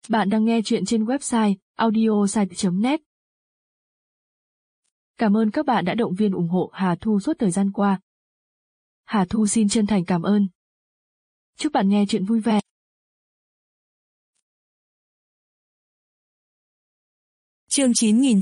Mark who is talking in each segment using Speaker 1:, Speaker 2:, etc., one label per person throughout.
Speaker 1: Bạn đang nghe chuyện trên website audiosite.net. Cảm ơn các bạn đã động viên ủng hộ Hà Thu suốt thời gian qua. Hà Thu xin chân thành cảm ơn. Chúc bạn nghe chuyện vui vẻ.
Speaker 2: Chương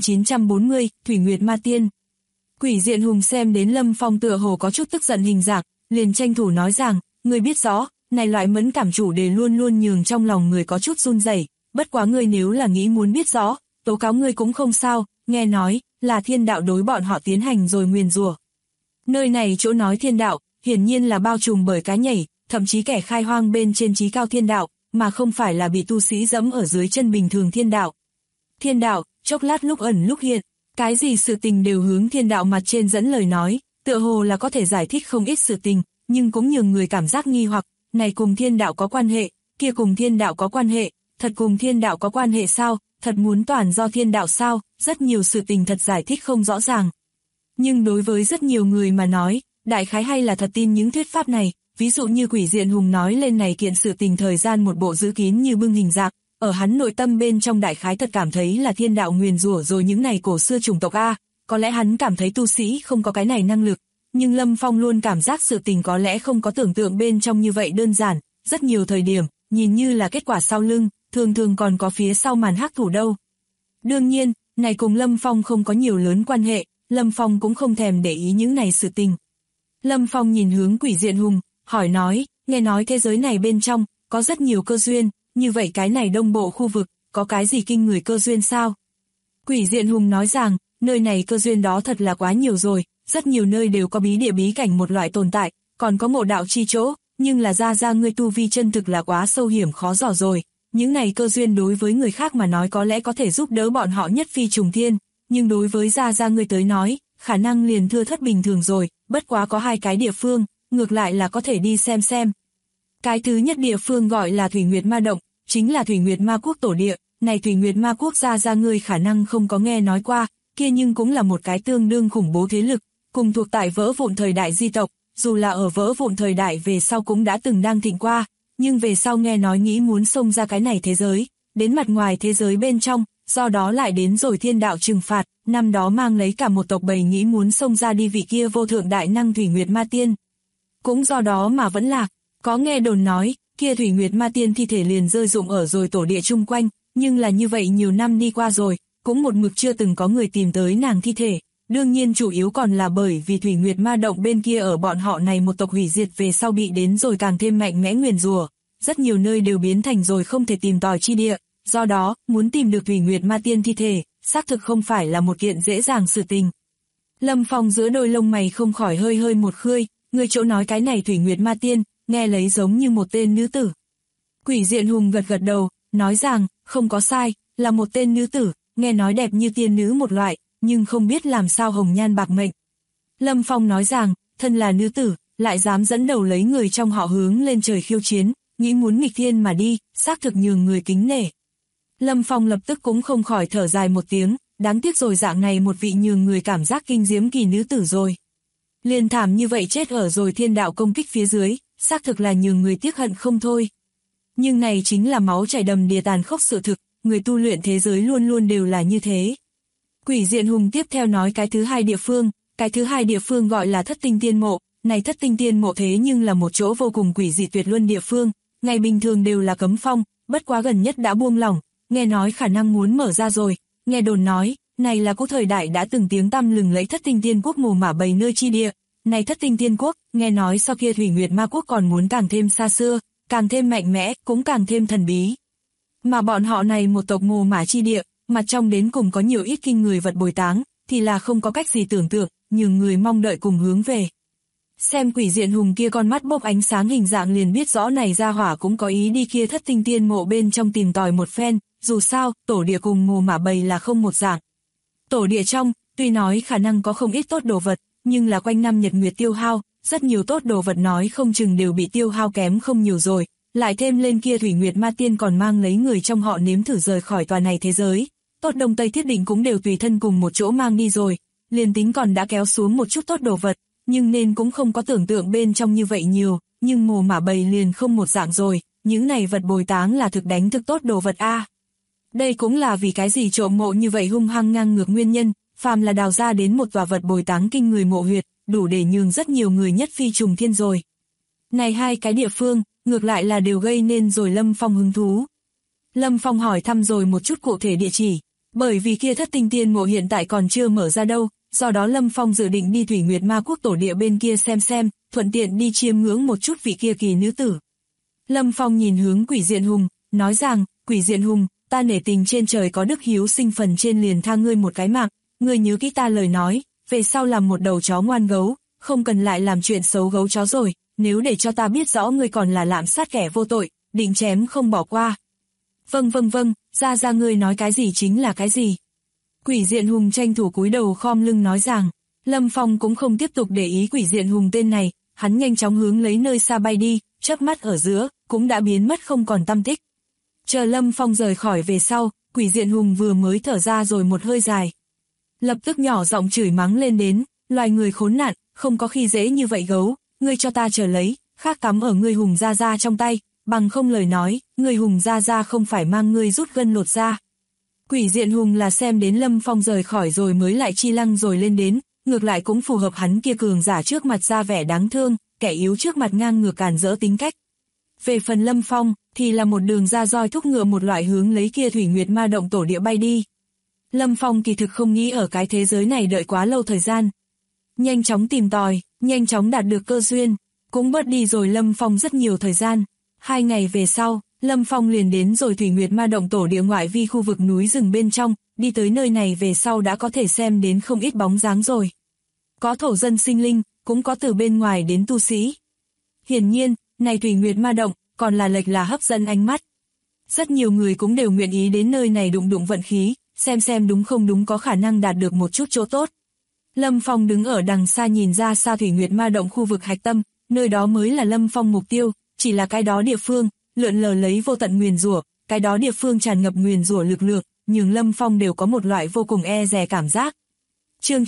Speaker 2: 9940, Thủy Nguyệt Ma Tiên. Quỷ Diện Hùng xem đến Lâm Phong tựa hồ có chút tức giận hình dạng, liền tranh thủ nói rằng, ngươi biết rõ, này loại mẫn cảm chủ đề luôn luôn nhường trong lòng người có chút run rẩy, bất quá ngươi nếu là nghĩ muốn biết rõ, tố cáo ngươi cũng không sao, nghe nói, là thiên đạo đối bọn họ tiến hành rồi nguyền rủa. Nơi này chỗ nói thiên đạo, hiển nhiên là bao trùm bởi cá nhảy, thậm chí kẻ khai hoang bên trên trí cao thiên đạo, mà không phải là bị tu sĩ dẫm ở dưới chân bình thường thiên đạo. Thiên đạo, chốc lát lúc ẩn lúc hiện, cái gì sự tình đều hướng thiên đạo mặt trên dẫn lời nói, tựa hồ là có thể giải thích không ít sự tình, nhưng cũng nhường người cảm giác nghi hoặc, này cùng thiên đạo có quan hệ, kia cùng thiên đạo có quan hệ, thật cùng thiên đạo có quan hệ sao, thật muốn toàn do thiên đạo sao, rất nhiều sự tình thật giải thích không rõ ràng. Nhưng đối với rất nhiều người mà nói, đại khái hay là thật tin những thuyết pháp này, ví dụ như Quỷ Diện Hùng nói lên này kiện sự tình thời gian một bộ giữ kín như bưng hình dạng, ở hắn nội tâm bên trong đại khái thật cảm thấy là thiên đạo nguyền rủa rồi những này cổ xưa chủng tộc A, có lẽ hắn cảm thấy tu sĩ không có cái này năng lực, nhưng Lâm Phong luôn cảm giác sự tình có lẽ không có tưởng tượng bên trong như vậy đơn giản, rất nhiều thời điểm, nhìn như là kết quả sau lưng, thường thường còn có phía sau màn hắc thủ đâu. Đương nhiên, này cùng Lâm Phong không có nhiều lớn quan hệ, Lâm Phong cũng không thèm để ý những này sự tình. Lâm Phong nhìn hướng Quỷ Diện Hùng, hỏi nói, nghe nói thế giới này bên trong, có rất nhiều cơ duyên, như vậy cái này đông bộ khu vực, có cái gì kinh người cơ duyên sao? Quỷ Diện Hùng nói rằng, nơi này cơ duyên đó thật là quá nhiều rồi, rất nhiều nơi đều có bí địa bí cảnh một loại tồn tại, còn có ngộ đạo chi chỗ, nhưng là ra ngươi tu vi chân thực là quá sâu hiểm khó dò rồi. Những này cơ duyên đối với người khác mà nói có lẽ có thể giúp đỡ bọn họ nhất phi trùng thiên, nhưng đối với ra ngươi tới nói, khả năng liền thưa thất bình thường rồi, bất quá có hai cái địa phương, ngược lại là có thể đi xem. Cái thứ nhất địa phương gọi là Thủy Nguyệt Ma Động, chính là Thủy Nguyệt Ma Quốc tổ địa, này Thủy Nguyệt Ma Quốc ra ngươi khả năng không có nghe nói qua, kia nhưng cũng là một cái tương đương khủng bố thế lực, cùng thuộc tại vỡ vụn thời đại di tộc, dù là ở vỡ vụn thời đại về sau cũng đã từng đang thịnh qua, nhưng về sau nghe nói nghĩ muốn xông ra cái này thế giới, đến mặt ngoài thế giới bên trong, do đó lại đến rồi thiên đạo trừng phạt, năm đó mang lấy cả một tộc bầy nghĩ muốn xông ra đi vị kia vô thượng đại năng Thủy Nguyệt Ma Tiên. Cũng do đó mà vẫn lạc, có nghe đồn nói, kia Thủy Nguyệt Ma Tiên thi thể liền rơi rụng ở rồi tổ địa chung quanh, nhưng là như vậy nhiều năm đi qua rồi, cũng một mực chưa từng có người tìm tới nàng thi thể. Đương nhiên chủ yếu còn là bởi vì Thủy Nguyệt Ma Động bên kia ở bọn họ này một tộc hủy diệt về sau bị đến rồi càng thêm mạnh mẽ nguyền rủa, rất nhiều nơi đều biến thành rồi không thể tìm tòi chi địa, do đó, muốn tìm được Thủy Nguyệt Ma Tiên thi thể, xác thực không phải là một kiện dễ dàng sự tình. Lâm Phong giữa đôi lông mày không khỏi hơi một khơi, người chỗ nói cái này Thủy Nguyệt Ma Tiên, nghe lấy giống như một tên nữ tử. Quỷ Diện Hùng gật đầu, nói rằng, không có sai, là một tên nữ tử, nghe nói đẹp như tiên nữ một loại, nhưng không biết làm sao hồng nhan bạc mệnh. Lâm Phong nói rằng, thân là nữ tử, lại dám dẫn đầu lấy người trong họ hướng lên trời khiêu chiến, nghĩ muốn nghịch thiên mà đi, xác thực nhường người kính nể. Lâm Phong lập tức cũng không khỏi thở dài một tiếng, đáng tiếc rồi dạng này một vị nhường người cảm giác kinh diễm kỳ nữ tử rồi. Liền thảm như vậy chết ở rồi thiên đạo công kích phía dưới, xác thực là nhường người tiếc hận không thôi. Nhưng này chính là máu chảy đầm đìa tàn khốc sự thực, người tu luyện thế giới luôn luôn đều là như thế. Quỷ Diện Hùng tiếp theo nói cái thứ hai địa phương gọi là Thất Tinh Tiên Mộ, này Thất Tinh Tiên Mộ thế nhưng là một chỗ vô cùng quỷ dị tuyệt luân địa phương, ngày bình thường đều là cấm phong, bất quá gần nhất đã buông lỏng, nghe nói khả năng muốn mở ra rồi, nghe đồn nói, này là có thời đại đã từng tiếng tăm lừng lấy Thất Tinh Tiên Quốc mồ mả bầy nơi chi địa, này Thất Tinh Tiên Quốc, nghe nói sau kia Thủy Nguyệt Ma Quốc còn muốn càng thêm xa xưa, càng thêm mạnh mẽ, cũng càng thêm thần bí. Mà bọn họ này một tộc mồ mả chi địa, mặt trong đến cùng có nhiều ít kinh người vật bồi táng, thì là không có cách gì tưởng tượng, nhưng người mong đợi cùng hướng về. Xem Quỷ Diện Hùng kia con mắt bốc ánh sáng hình dạng liền biết rõ này ra hỏa cũng có ý đi kia Thất Tinh Tiên Mộ bên trong tìm tòi một phen, dù sao, tổ địa cùng mồ mả bầy là không một dạng. Tổ địa trong, tuy nói khả năng có không ít tốt đồ vật, nhưng là quanh năm nhật nguyệt tiêu hao, rất nhiều tốt đồ vật nói không chừng đều bị tiêu hao kém không nhiều rồi, lại thêm lên kia Thủy Nguyệt Ma Tiên còn mang lấy người trong họ nếm thử rời khỏi tòa này thế giới. Tốt Đông Tây thiết định cũng đều tùy thân cùng một chỗ mang đi rồi, liền tính còn đã kéo xuống một chút tốt đồ vật, nhưng nên cũng không có tưởng tượng bên trong như vậy nhiều, nhưng mồ mả bầy liền không một dạng rồi, những này vật bồi táng là thực đánh thực tốt đồ vật a. Đây cũng là vì cái gì trộm mộ như vậy hung hăng ngang ngược nguyên nhân, phàm là đào ra đến một tòa vật bồi táng kinh người mộ huyệt, đủ để nhường rất nhiều người nhất phi trùng thiên rồi. Này hai cái địa phương, ngược lại là đều gây nên rồi Lâm Phong hứng thú. Lâm Phong hỏi thăm rồi một chút cụ thể địa chỉ, bởi vì kia thất tinh tiên mộ hiện tại còn chưa mở ra đâu, do đó Lâm Phong dự định đi Thủy Nguyệt Ma Quốc tổ địa bên kia xem, thuận tiện đi chiêm ngưỡng một chút vị kia kỳ nữ tử. Lâm Phong nhìn hướng Quỷ Diện Hùng, nói rằng, Quỷ Diện Hùng, ta nể tình trên trời có đức hiếu sinh phần trên liền tha ngươi một cái mạng, ngươi nhớ kỹ ta lời nói, về sau làm một đầu chó ngoan gấu, không cần lại làm chuyện xấu gấu chó rồi, nếu để cho ta biết rõ ngươi còn là lạm sát kẻ vô tội, định chém không bỏ qua. Vâng, ra ngươi nói cái gì chính là cái gì. Quỷ Diện Hùng tranh thủ cúi đầu khom lưng nói rằng, Lâm Phong cũng không tiếp tục để ý Quỷ Diện Hùng tên này, hắn nhanh chóng hướng lấy nơi xa bay đi, chớp mắt ở giữa, cũng đã biến mất không còn tăm tích. Chờ Lâm Phong rời khỏi về sau, Quỷ Diện Hùng vừa mới thở ra rồi một hơi dài. Lập tức nhỏ giọng chửi mắng lên đến, loài người khốn nạn, không có khi dễ như vậy gấu, ngươi cho ta chờ lấy, khác cắm ở ngươi Hùng ra trong tay, bằng không lời nói, ngươi Hùng ra không phải mang ngươi rút gân lột ra. Quỷ Diện Hùng là xem đến Lâm Phong rời khỏi rồi mới lại chi lăng rồi lên đến, ngược lại cũng phù hợp hắn kia cường giả trước mặt ra vẻ đáng thương, kẻ yếu trước mặt ngang ngược càn rỡ tính cách. Về phần Lâm Phong, thì là một đường ra roi thúc ngựa một loại hướng lấy kia Thủy Nguyệt Ma động tổ địa bay đi. Lâm Phong kỳ thực không nghĩ ở cái thế giới này đợi quá lâu thời gian. Nhanh chóng tìm tòi, nhanh chóng đạt được cơ duyên, cũng bớt đi rồi Lâm Phong rất nhiều thời gian. 2 ngày về sau, Lâm Phong liền đến rồi Thủy Nguyệt Ma động tổ địa ngoại vi khu vực núi rừng bên trong, đi tới nơi này về sau đã có thể xem đến không ít bóng dáng rồi. Có thổ dân sinh linh, cũng có từ bên ngoài đến tu sĩ. Hiển nhiên, này Thủy Nguyệt Ma động, còn là lệch là hấp dẫn ánh mắt. Rất nhiều người cũng đều nguyện ý đến nơi này đụng vận khí, xem đúng không đúng có khả năng đạt được một chút chỗ tốt. Lâm Phong đứng ở đằng xa nhìn ra xa Thủy Nguyệt Ma động khu vực hạch tâm, nơi đó mới là Lâm Phong mục tiêu, chỉ là cái đó địa phương, lượn lờ lấy vô tận nguyền rủa, cái đó địa phương tràn ngập nguyền rủa lực lượng, nhưng Lâm Phong đều có một loại vô cùng e dè cảm giác. Chương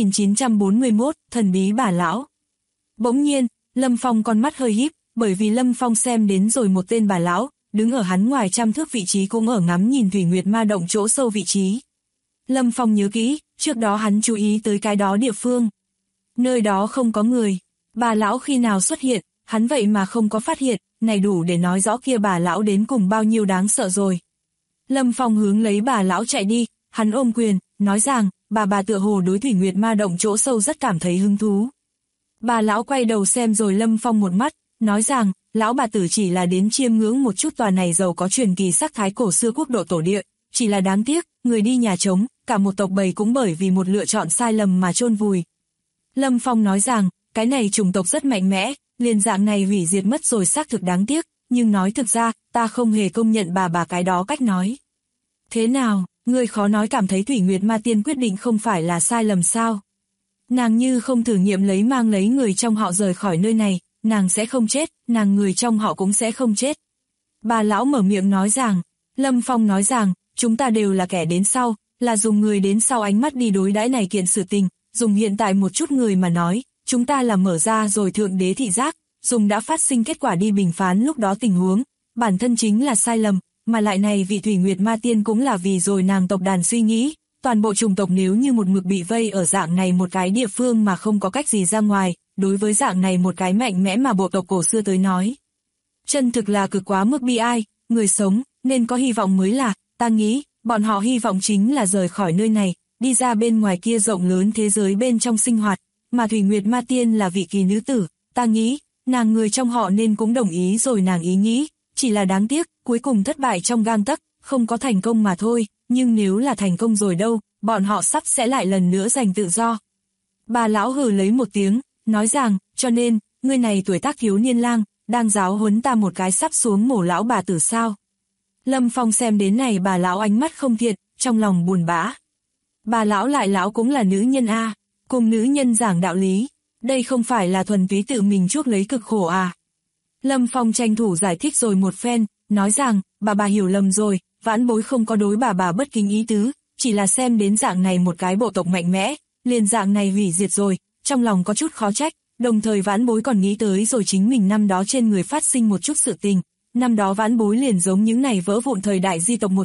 Speaker 2: 9941, thần bí bà lão. Bỗng nhiên, Lâm Phong con mắt hơi híp, bởi vì Lâm Phong xem đến rồi một tên bà lão, đứng ở hắn ngoài 100 thước vị trí cũng ở ngắm nhìn Thủy Nguyệt Ma động chỗ sâu vị trí. Lâm Phong nhớ kỹ, trước đó hắn chú ý tới cái đó địa phương. Nơi đó không có người, bà lão khi nào xuất hiện, hắn vậy mà không có phát hiện, này đủ để nói rõ kia bà lão đến cùng bao nhiêu đáng sợ rồi. Lâm Phong hướng lấy bà lão chạy đi, hắn ôm quyền, nói rằng, bà tựa hồ đối Thủy Nguyệt Ma động chỗ sâu rất cảm thấy hứng thú. Bà lão quay đầu xem rồi Lâm Phong một mắt, nói rằng, lão bà tử chỉ là đến chiêm ngưỡng một chút tòa này giàu có truyền kỳ sắc thái cổ xưa quốc độ tổ địa, chỉ là đáng tiếc, người đi nhà trống, cả một tộc bầy cũng bởi vì một lựa chọn sai lầm mà chôn vùi. Lâm Phong nói rằng, cái này chủng tộc rất mạnh mẽ, liền dạng này hủy diệt mất rồi xác thực đáng tiếc, nhưng nói thực ra, ta không hề công nhận bà cái đó cách nói. Thế nào, ngươi khó nói cảm thấy Thủy Nguyệt Ma Tiên quyết định không phải là sai lầm sao? Nàng như không thử nghiệm mang lấy người trong họ rời khỏi nơi này, nàng sẽ không chết, nàng người trong họ cũng sẽ không chết. Bà lão mở miệng nói rằng, Lâm Phong nói rằng, chúng ta đều là kẻ đến sau, là dùng người đến sau ánh mắt đi đối đãi này kiện sự tình, dùng hiện tại một chút người mà nói, chúng ta là mở ra rồi thượng đế thị giác, dùng đã phát sinh kết quả đi bình phán lúc đó tình huống, bản thân chính là sai lầm, mà lại này vị Thủy Nguyệt Ma Tiên cũng là vì rồi nàng tộc đàn suy nghĩ, toàn bộ chủng tộc nếu như một mực bị vây ở dạng này một cái địa phương mà không có cách gì ra ngoài, đối với dạng này một cái mạnh mẽ mà bộ tộc cổ xưa tới nói. Chân thực là cực quá mức bi ai, người sống, nên có hy vọng mới là, ta nghĩ, bọn họ hy vọng chính là rời khỏi nơi này, đi ra bên ngoài kia rộng lớn thế giới bên trong sinh hoạt, mà Thủy Nguyệt Ma Tiên là vị kỳ nữ tử, ta nghĩ, nàng người trong họ nên cũng đồng ý rồi nàng ý nghĩ, chỉ là đáng tiếc, cuối cùng thất bại trong gang tấc, không có thành công mà thôi, nhưng nếu là thành công rồi đâu, bọn họ sắp sẽ lại lần nữa giành tự do. Bà lão hừ lấy một tiếng, nói rằng, cho nên, ngươi này tuổi tác thiếu niên lang, đang giáo huấn ta một cái sắp xuống mổ lão bà tử sao. Lâm Phong xem đến này bà lão ánh mắt không thiện, trong lòng buồn bã. Bà lão lại lão cũng là nữ nhân a, cùng nữ nhân giảng đạo lý, đây không phải là thuần túy tự mình chuốc lấy cực khổ à. Lâm Phong tranh thủ giải thích rồi một phen, nói rằng, bà hiểu lầm rồi, vãn bối không có đối bà bất kính ý tứ, chỉ là xem đến dạng này một cái bộ tộc mạnh mẽ, liền dạng này hủy diệt rồi, trong lòng có chút khó trách, đồng thời vãn bối còn nghĩ tới rồi chính mình năm đó trên người phát sinh một chút sự tình, năm đó vãn bối liền giống những này vỡ vụn thời đại di tộc một dạng,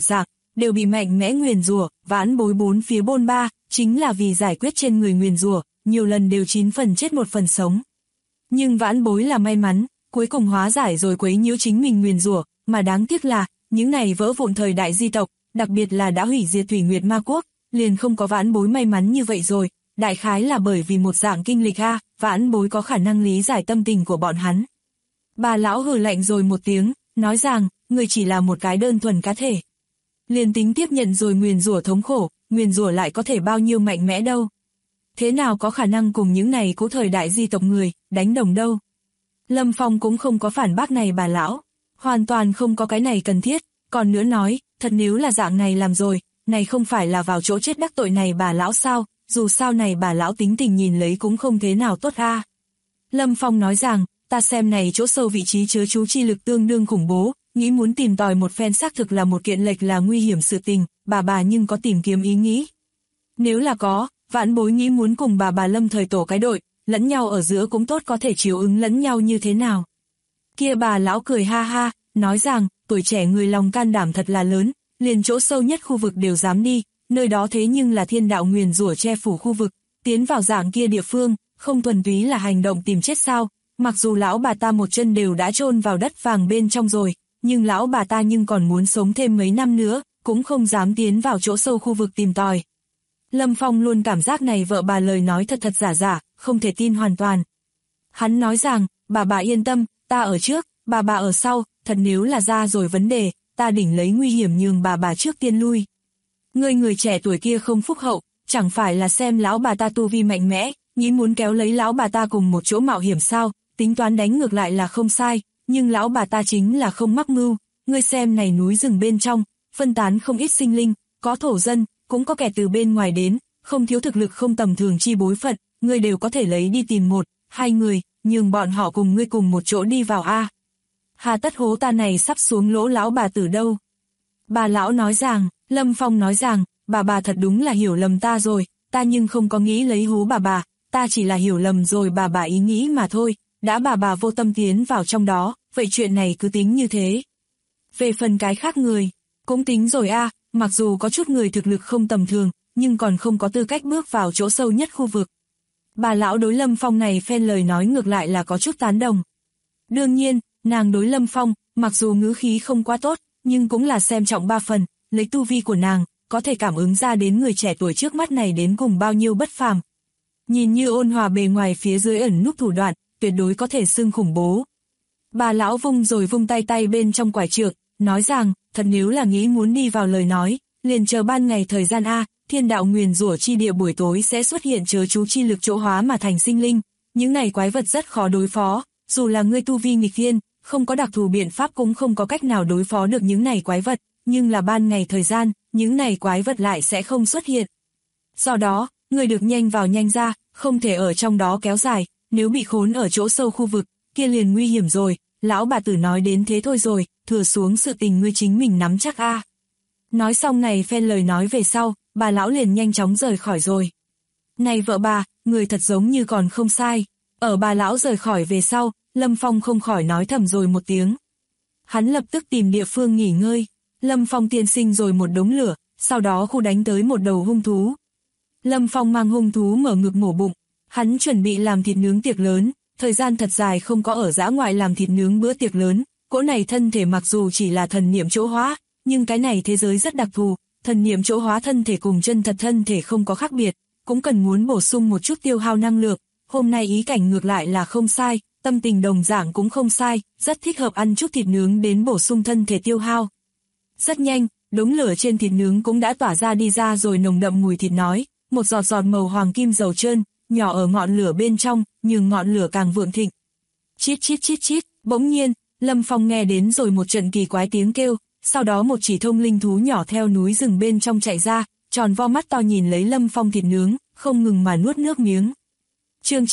Speaker 2: đều bị mạnh mẽ nguyền rủa, vãn bối bốn phía bôn ba, chính là vì giải quyết trên người nguyền rủa, nhiều lần đều 9 phần chết 1 phần sống. Nhưng vãn bối là may mắn, cuối cùng hóa giải rồi quấy nhiễu chính mình nguyền rủa, mà đáng tiếc là, những này vỡ vụn thời đại di tộc, đặc biệt là đã hủy diệt Thủy Nguyệt Ma Quốc, liền không có vãn bối may mắn như vậy rồi, đại khái là bởi vì một dạng kinh lịch a, vãn bối có khả năng lý giải tâm tình của bọn hắn. Bà lão hừ lạnh rồi một tiếng, nói rằng, người chỉ là một cái đơn thuần cá thể. Liền tính tiếp nhận rồi nguyền rủa thống khổ, nguyền rủa lại có thể bao nhiêu mạnh mẽ đâu. Thế nào có khả năng cùng những này cũ thời đại di tộc người, đánh đồng đâu. Lâm Phong cũng không có phản bác này bà lão, hoàn toàn không có cái này cần thiết, còn nữa nói, thật nếu là dạng này làm rồi, này không phải là vào chỗ chết đắc tội này bà lão sao, dù sao này bà lão tính tình nhìn lấy cũng không thế nào tốt a. Lâm Phong nói rằng, ta xem này chỗ sâu vị trí chứa chú chi lực tương đương khủng bố, nghĩ muốn tìm tòi một phen xác thực là một kiện lệch là nguy hiểm sự tình, bà nhưng có tìm kiếm ý nghĩ. Nếu là có, vãn bối nghĩ muốn cùng bà Lâm thời tổ cái đội, lẫn nhau ở giữa cũng tốt có thể chiếu ứng lẫn nhau như thế nào. Kia bà lão cười ha ha, nói rằng, tuổi trẻ người lòng can đảm thật là lớn, liền chỗ sâu nhất khu vực đều dám đi, nơi đó thế nhưng là thiên đạo nguyền rủa che phủ khu vực, tiến vào dạng kia địa phương, không thuần túy là hành động tìm chết sao, mặc dù lão bà ta một chân đều đã chôn vào đất vàng bên trong rồi, nhưng lão bà ta nhưng còn muốn sống thêm mấy năm nữa, cũng không dám tiến vào chỗ sâu khu vực tìm tòi. Lâm Phong luôn cảm giác này vợ bà lời nói thật thật giả giả, không thể tin hoàn toàn. Hắn nói rằng, bà yên tâm, ta ở trước, bà ở sau, thật nếu là ra rồi vấn đề, ta đỉnh lấy nguy hiểm nhường bà trước tiên lui. Người trẻ tuổi kia không phúc hậu, chẳng phải là xem lão bà ta tu vi mạnh mẽ, nghĩ muốn kéo lấy lão bà ta cùng một chỗ mạo hiểm sao, tính toán đánh ngược lại là không sai, nhưng lão bà ta chính là không mắc mưu, ngươi xem này núi rừng bên trong, phân tán không ít sinh linh, có thổ dân, cũng có kẻ từ bên ngoài đến, không thiếu thực lực không tầm thường chi bối phận, ngươi đều có thể lấy đi tìm 1-2 người, nhường bọn họ cùng ngươi cùng một chỗ đi vào a. Hà tất hố ta này sắp xuống lỗ lão bà tử đâu. Bà lão nói rằng, Lâm Phong nói rằng, bà thật đúng là hiểu lầm ta rồi, ta nhưng không có nghĩ lấy hố bà, ta chỉ là hiểu lầm rồi bà ý nghĩ mà thôi, đã bà vô tâm tiến vào trong đó, vậy chuyện này cứ tính như thế. Về phần cái khác người, cũng tính rồi a, mặc dù có chút người thực lực không tầm thường, nhưng còn không có tư cách bước vào chỗ sâu nhất khu vực. Bà lão đối Lâm Phong này phen lời nói ngược lại là có chút tán đồng. Đương nhiên, nàng đối Lâm Phong, mặc dù ngữ khí không quá tốt, nhưng cũng là xem trọng 3 phần, lấy tu vi của nàng, có thể cảm ứng ra đến người trẻ tuổi trước mắt này đến cùng bao nhiêu bất phàm. Nhìn như ôn hòa bề ngoài phía dưới ẩn núp thủ đoạn, tuyệt đối có thể xưng khủng bố. Bà lão vung rồi vung tay bên trong quải trượng, nói rằng, thật nếu là nghĩ muốn đi vào lời nói, liền chờ ban ngày thời gian a, thiên đạo nguyền rủa chi địa buổi tối sẽ xuất hiện chớ chú chi lực chỗ hóa mà thành sinh linh, những này quái vật rất khó đối phó, dù là ngươi tu vi nghịch thiên, không có đặc thù biện pháp cũng không có cách nào đối phó được những này quái vật, nhưng là ban ngày thời gian, những này quái vật lại sẽ không xuất hiện. Do đó, người được nhanh vào nhanh ra, không thể ở trong đó kéo dài, nếu bị khốn ở chỗ sâu khu vực, kia liền nguy hiểm rồi, lão bà tử nói đến thế thôi rồi, thừa xuống sự tình ngươi chính mình nắm chắc a. Nói xong này phen lời nói về sau, bà lão liền nhanh chóng rời khỏi rồi. Này vợ bà, người thật giống như còn không sai. Ở bà lão rời khỏi về sau, Lâm Phong không khỏi nói thầm rồi một tiếng. Hắn lập tức tìm địa phương nghỉ ngơi. Lâm Phong tiên sinh rồi một đống lửa, sau đó khu đánh tới một đầu hung thú. Lâm Phong mang hung thú mở ngực mổ bụng. Hắn chuẩn bị làm thịt nướng tiệc lớn, thời gian thật dài không có ở dã ngoại làm thịt nướng bữa tiệc lớn. Cỗ này thân thể mặc dù chỉ là thần niệm chỗ hóa, nhưng cái này thế giới rất đặc thù, thần niệm chỗ hóa thân thể cùng chân thật thân thể không có khác biệt, cũng cần muốn bổ sung một chút tiêu hao năng lượng. Hôm nay ý cảnh ngược lại là không sai, tâm tình đồng dạng cũng không sai, rất thích hợp ăn chút thịt nướng đến bổ sung thân thể tiêu hao. Rất nhanh, đống lửa trên thịt nướng cũng đã tỏa ra đi ra rồi nồng đậm mùi thịt nói, một giọt giọt màu hoàng kim dầu trơn, nhỏ ở ngọn lửa bên trong, nhưng ngọn lửa càng vượng thịnh. Chít chít chít chít, bỗng nhiên, Lâm Phong nghe đến rồi một trận kỳ quái tiếng kêu, sau đó một chỉ thông linh thú nhỏ theo núi rừng bên trong chạy ra, tròn vo mắt to nhìn lấy Lâm Phong thịt nướng, không ngừng mà nuốt nước miếng. Chương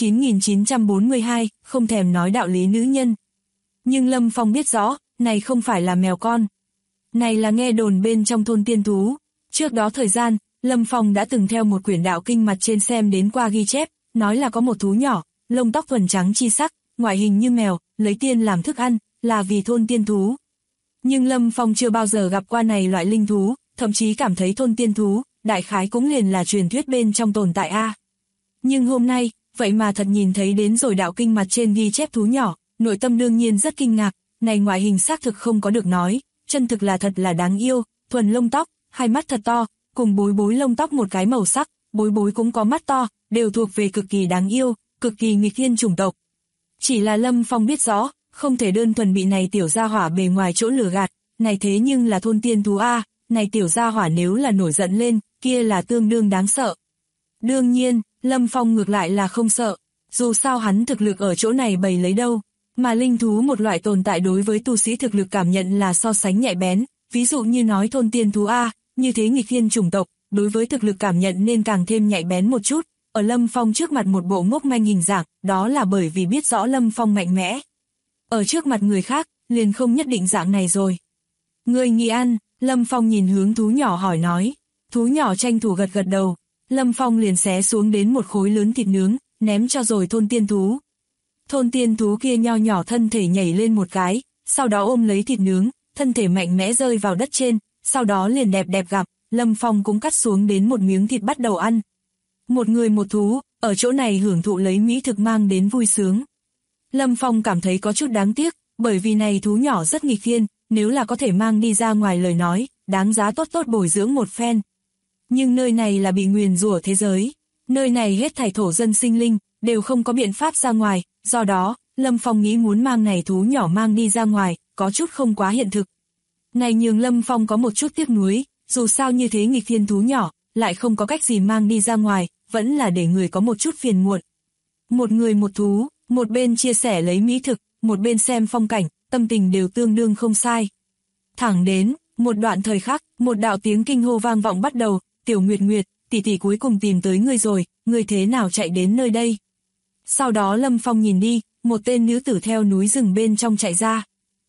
Speaker 2: 9942, không thèm nói đạo lý nữ nhân. Nhưng Lâm Phong biết rõ, này không phải là mèo con. Này là nghe đồn bên trong thôn tiên thú. Trước đó thời gian, Lâm Phong đã từng theo một quyển đạo kinh mặt trên xem đến qua ghi chép, nói là có một thú nhỏ, lông tóc thuần trắng chi sắc, ngoại hình như mèo, lấy tiên làm thức ăn, là vì thôn tiên thú. Nhưng Lâm Phong chưa bao giờ gặp qua này loại linh thú, thậm chí cảm thấy thôn tiên thú, đại khái cũng liền là truyền thuyết bên trong tồn tại a. Nhưng hôm nay, vậy mà thật nhìn thấy đến rồi đạo kinh mặt trên ghi chép thú nhỏ, nội tâm đương nhiên rất kinh ngạc, này ngoại hình xác thực không có được nói, chân thực là thật là đáng yêu, thuần lông tóc, hai mắt thật to, cùng Bối Bối lông tóc một cái màu sắc, Bối Bối cũng có mắt to, đều thuộc về cực kỳ đáng yêu, cực kỳ nghịch thiên chủng tộc. Chỉ là Lâm Phong biết rõ, không thể đơn thuần bị này tiểu gia hỏa bề ngoài chỗ lừa gạt, này thế nhưng là thôn tiên thú a, này tiểu gia hỏa nếu là nổi giận lên, kia là tương đương đáng sợ. Đương nhiên, Lâm Phong ngược lại là không sợ, dù sao hắn thực lực ở chỗ này bày lấy đâu, mà linh thú một loại tồn tại đối với tu sĩ thực lực cảm nhận là so sánh nhạy bén, ví dụ như nói thôn tiên thú a, như thế nghịch thiên chủng tộc, đối với thực lực cảm nhận nên càng thêm nhạy bén một chút, ở Lâm Phong trước mặt một bộ ngốc manh hình dạng, đó là bởi vì biết rõ Lâm Phong mạnh mẽ. Ở trước mặt người khác, liền không nhất định dạng này rồi. Người nghĩ ăn, Lâm Phong nhìn hướng thú nhỏ hỏi nói, thú nhỏ tranh thủ gật gật đầu, Lâm Phong liền xé xuống đến một khối lớn thịt nướng, ném cho rồi thôn tiên thú. Thôn tiên thú kia nho nhỏ thân thể nhảy lên một cái, sau đó ôm lấy thịt nướng, thân thể mạnh mẽ rơi vào đất trên, sau đó liền đẹp đẹp gặp, Lâm Phong cũng cắt xuống đến một miếng thịt bắt đầu ăn. Một người một thú, ở chỗ này hưởng thụ lấy mỹ thực mang đến vui sướng. Lâm Phong cảm thấy có chút đáng tiếc, bởi vì này thú nhỏ rất nghịch thiên, nếu là có thể mang đi ra ngoài lời nói, đáng giá tốt tốt bồi dưỡng một phen. Nhưng nơi này là bị nguyền rủa thế giới, nơi này hết thảy thổ dân sinh linh, đều không có biện pháp ra ngoài, do đó, Lâm Phong nghĩ muốn mang này thú nhỏ mang đi ra ngoài, có chút không quá hiện thực. Này nhường Lâm Phong có một chút tiếc nuối, dù sao như thế nghịch thiên thú nhỏ, lại không có cách gì mang đi ra ngoài, vẫn là để người có một chút phiền muộn. Một người một thú, một bên chia sẻ lấy mỹ thực, một bên xem phong cảnh, tâm tình đều tương đương không sai. Thẳng đến, một đoạn thời khắc, một đạo tiếng kinh hô vang vọng bắt đầu, Tiểu Nguyệt Nguyệt, tỷ tỷ cuối cùng tìm tới ngươi rồi, ngươi thế nào chạy đến nơi đây? Sau đó Lâm Phong nhìn đi, một tên nữ tử theo núi rừng bên trong chạy ra.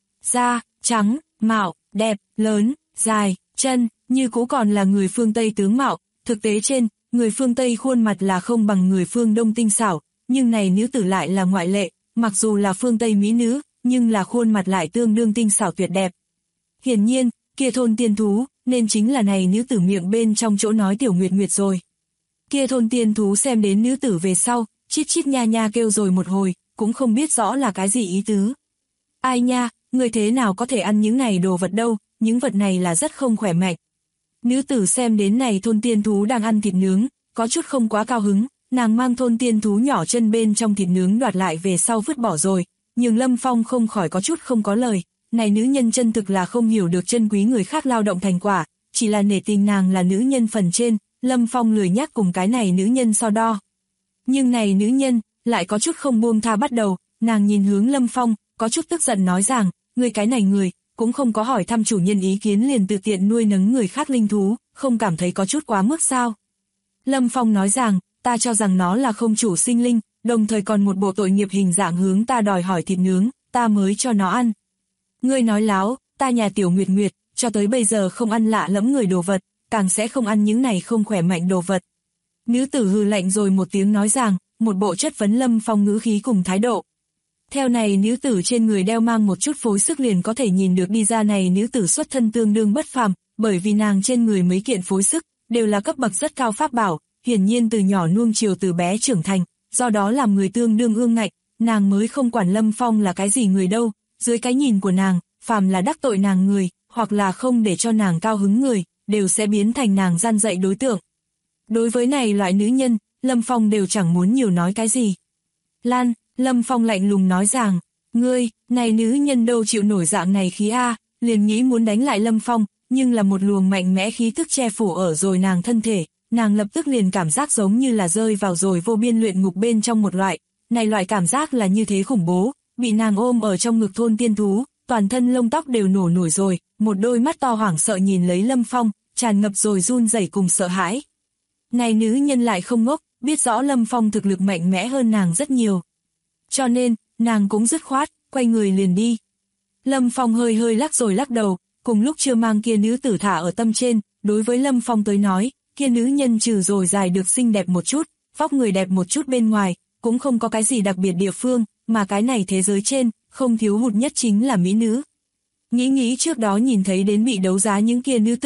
Speaker 2: Da, trắng, mạo, đẹp, lớn, dài, chân, như cũ còn là người phương Tây tướng mạo, thực tế trên, người phương Tây khuôn mặt là không bằng người phương Đông tinh xảo, nhưng này nữ tử lại là ngoại lệ, mặc dù là phương Tây mỹ nữ, nhưng là khuôn mặt lại tương đương tinh xảo tuyệt đẹp. Hiển nhiên, kia thôn tiên thú, nên chính là này nữ tử miệng bên trong chỗ nói Tiểu Nguyệt Nguyệt rồi. Kia thôn tiên thú xem đến nữ tử về sau, chít chít nha nha kêu rồi một hồi, cũng không biết rõ là cái gì ý tứ. Ai nha, người thế nào có thể ăn những này đồ vật đâu, những vật này là rất không khỏe mạnh. Nữ tử xem đến này thôn tiên thú đang ăn thịt nướng, có chút không quá cao hứng, nàng mang thôn tiên thú nhỏ chân bên trong thịt nướng đoạt lại về sau vứt bỏ rồi, nhưng Lâm Phong không khỏi có chút không có lời, này nữ nhân chân thực là không hiểu được chân quý người khác lao động thành quả, chỉ là nể tình nàng là nữ nhân phần trên, Lâm Phong lười nhắc cùng cái này nữ nhân so đo. Nhưng này nữ nhân, lại có chút không buông tha bắt đầu, nàng nhìn hướng Lâm Phong, có chút tức giận nói rằng, người cái này người, cũng không có hỏi thăm chủ nhân ý kiến liền tự tiện nuôi nấng người khác linh thú, không cảm thấy có chút quá mức sao? Lâm Phong nói rằng, ta cho rằng nó là không chủ sinh linh, đồng thời còn một bộ tội nghiệp hình dạng hướng ta đòi hỏi thịt nướng, ta mới cho nó ăn. Ngươi nói láo, ta nhà Tiểu Nguyệt Nguyệt, cho tới bây giờ không ăn lạ lẫm người đồ vật, càng sẽ không ăn những này không khỏe mạnh đồ vật. Nữ tử hừ lạnh rồi một tiếng nói rằng, một bộ chất vấn Lâm Phong ngữ khí cùng thái độ. Theo này nữ tử trên người đeo mang một chút phối sức liền có thể nhìn được đi ra này nữ tử xuất thân tương đương bất phàm, bởi vì nàng trên người mấy kiện phối sức, đều là cấp bậc rất cao pháp bảo, hiển nhiên từ nhỏ nuông chiều từ bé trưởng thành, do đó làm người tương đương ương ngạnh, nàng mới không quản Lâm Phong là cái gì người đâu, dưới cái nhìn của nàng, phàm là đắc tội nàng người, hoặc là không để cho nàng cao hứng người, đều sẽ biến thành nàng gian dạy đối tượng. Đối với này loại nữ nhân, Lâm Phong đều chẳng muốn nhiều nói cái gì. Lan, Lâm Phong lạnh lùng nói rằng, ngươi, này nữ nhân đâu chịu nổi dạng này khí a, liền nghĩ muốn đánh lại Lâm Phong, nhưng là một luồng mạnh mẽ khí tức che phủ ở rồi nàng thân thể, nàng lập tức liền cảm giác giống như là rơi vào rồi vô biên luyện ngục bên trong một loại, này loại cảm giác là như thế khủng bố, bị nàng ôm ở trong ngực thôn tiên thú, toàn thân lông tóc đều nổ nổi rồi, một đôi mắt to hoảng sợ nhìn lấy Lâm Phong, tràn ngập rồi run rẩy cùng sợ hãi. Này nữ nhân lại không ngốc, biết rõ Lâm Phong thực lực mạnh mẽ hơn nàng rất nhiều. Cho nên, nàng cũng dứt khoát, quay người liền đi. Lâm Phong hơi hơi lắc rồi lắc đầu, cùng lúc chưa mang kia nữ tử thả ở tâm trên, đối với Lâm Phong tới nói, kia nữ nhân trừ rồi dài được xinh đẹp một chút, vóc người đẹp một chút bên ngoài, cũng không có cái gì đặc biệt địa phương, mà cái này thế giới trên, không thiếu hụt nhất chính là mỹ nữ. Nghĩ trước đó nhìn thấy đến bị đấu giá những kia nữ tử,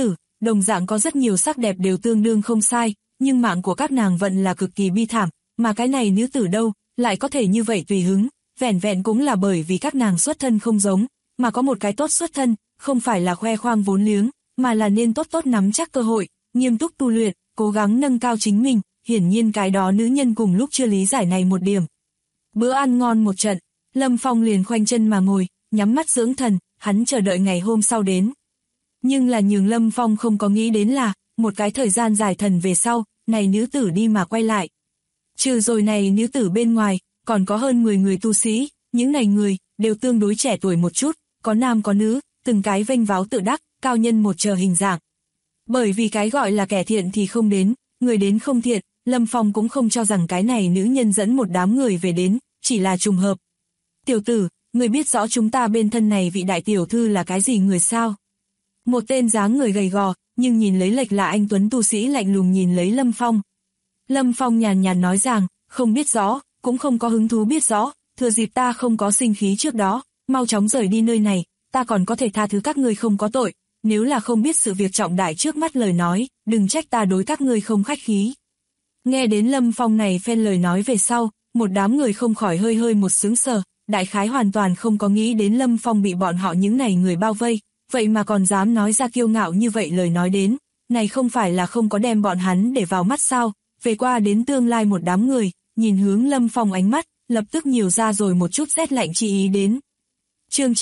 Speaker 2: đồng dạng có rất nhiều sắc đẹp đều tương đương không sai, nhưng mạng của các nàng vẫn là cực kỳ bi thảm, mà cái này nữ tử đâu, lại có thể như vậy tùy hứng, vẻn vẹn cũng là bởi vì các nàng xuất thân không giống, mà có một cái tốt xuất thân, không phải là khoe khoang vốn liếng, mà là nên tốt tốt nắm chắc cơ hội, nghiêm túc tu luyện, cố gắng nâng cao chính mình, hiển nhiên cái đó nữ nhân cùng lúc chưa lý giải này một điểm. Bữa ăn ngon một trận, Lâm Phong liền khoanh chân mà ngồi, nhắm mắt dưỡng thần, hắn chờ đợi ngày hôm sau đến. Nhưng là nhường Lâm Phong không có nghĩ đến là, một cái thời gian dài thần về sau, này nữ tử đi mà quay lại. Trừ rồi này nữ tử bên ngoài, còn có hơn 10 người tu sĩ, những này người, đều tương đối trẻ tuổi một chút, có nam có nữ, từng cái vênh váo tự đắc, cao nhân một chờ hình dạng. Bởi vì cái gọi là kẻ thiện thì không đến, người đến không thiện, Lâm Phong cũng không cho rằng cái này nữ nhân dẫn một đám người về đến, chỉ là trùng hợp. Tiểu tử, người biết rõ chúng ta bên thân này vị đại tiểu thư là cái gì người sao? Một tên dáng người gầy gò, nhưng nhìn lấy lệch là anh tuấn tu sĩ lạnh lùng nhìn lấy Lâm Phong. Lâm Phong nhàn nhạt nói rằng, không biết rõ, cũng không có hứng thú biết rõ, thừa dịp ta không có sinh khí trước đó, mau chóng rời đi nơi này, ta còn có thể tha thứ các ngươi không có tội, nếu là không biết sự việc trọng đại trước mắt lời nói, đừng trách ta đối các ngươi không khách khí. Nghe đến Lâm Phong này phen lời nói về sau, một đám người không khỏi hơi hơi một sướng sờ, đại khái hoàn toàn không có nghĩ đến Lâm Phong bị bọn họ những này người bao vây, vậy mà còn dám nói ra kiêu ngạo như vậy lời nói đến, này không phải là không có đem bọn hắn để vào mắt sao, về qua đến tương lai một đám người, nhìn hướng Lâm Phong ánh mắt, lập tức nhiều ra rồi một chút rét lạnh chi ý đến. Chương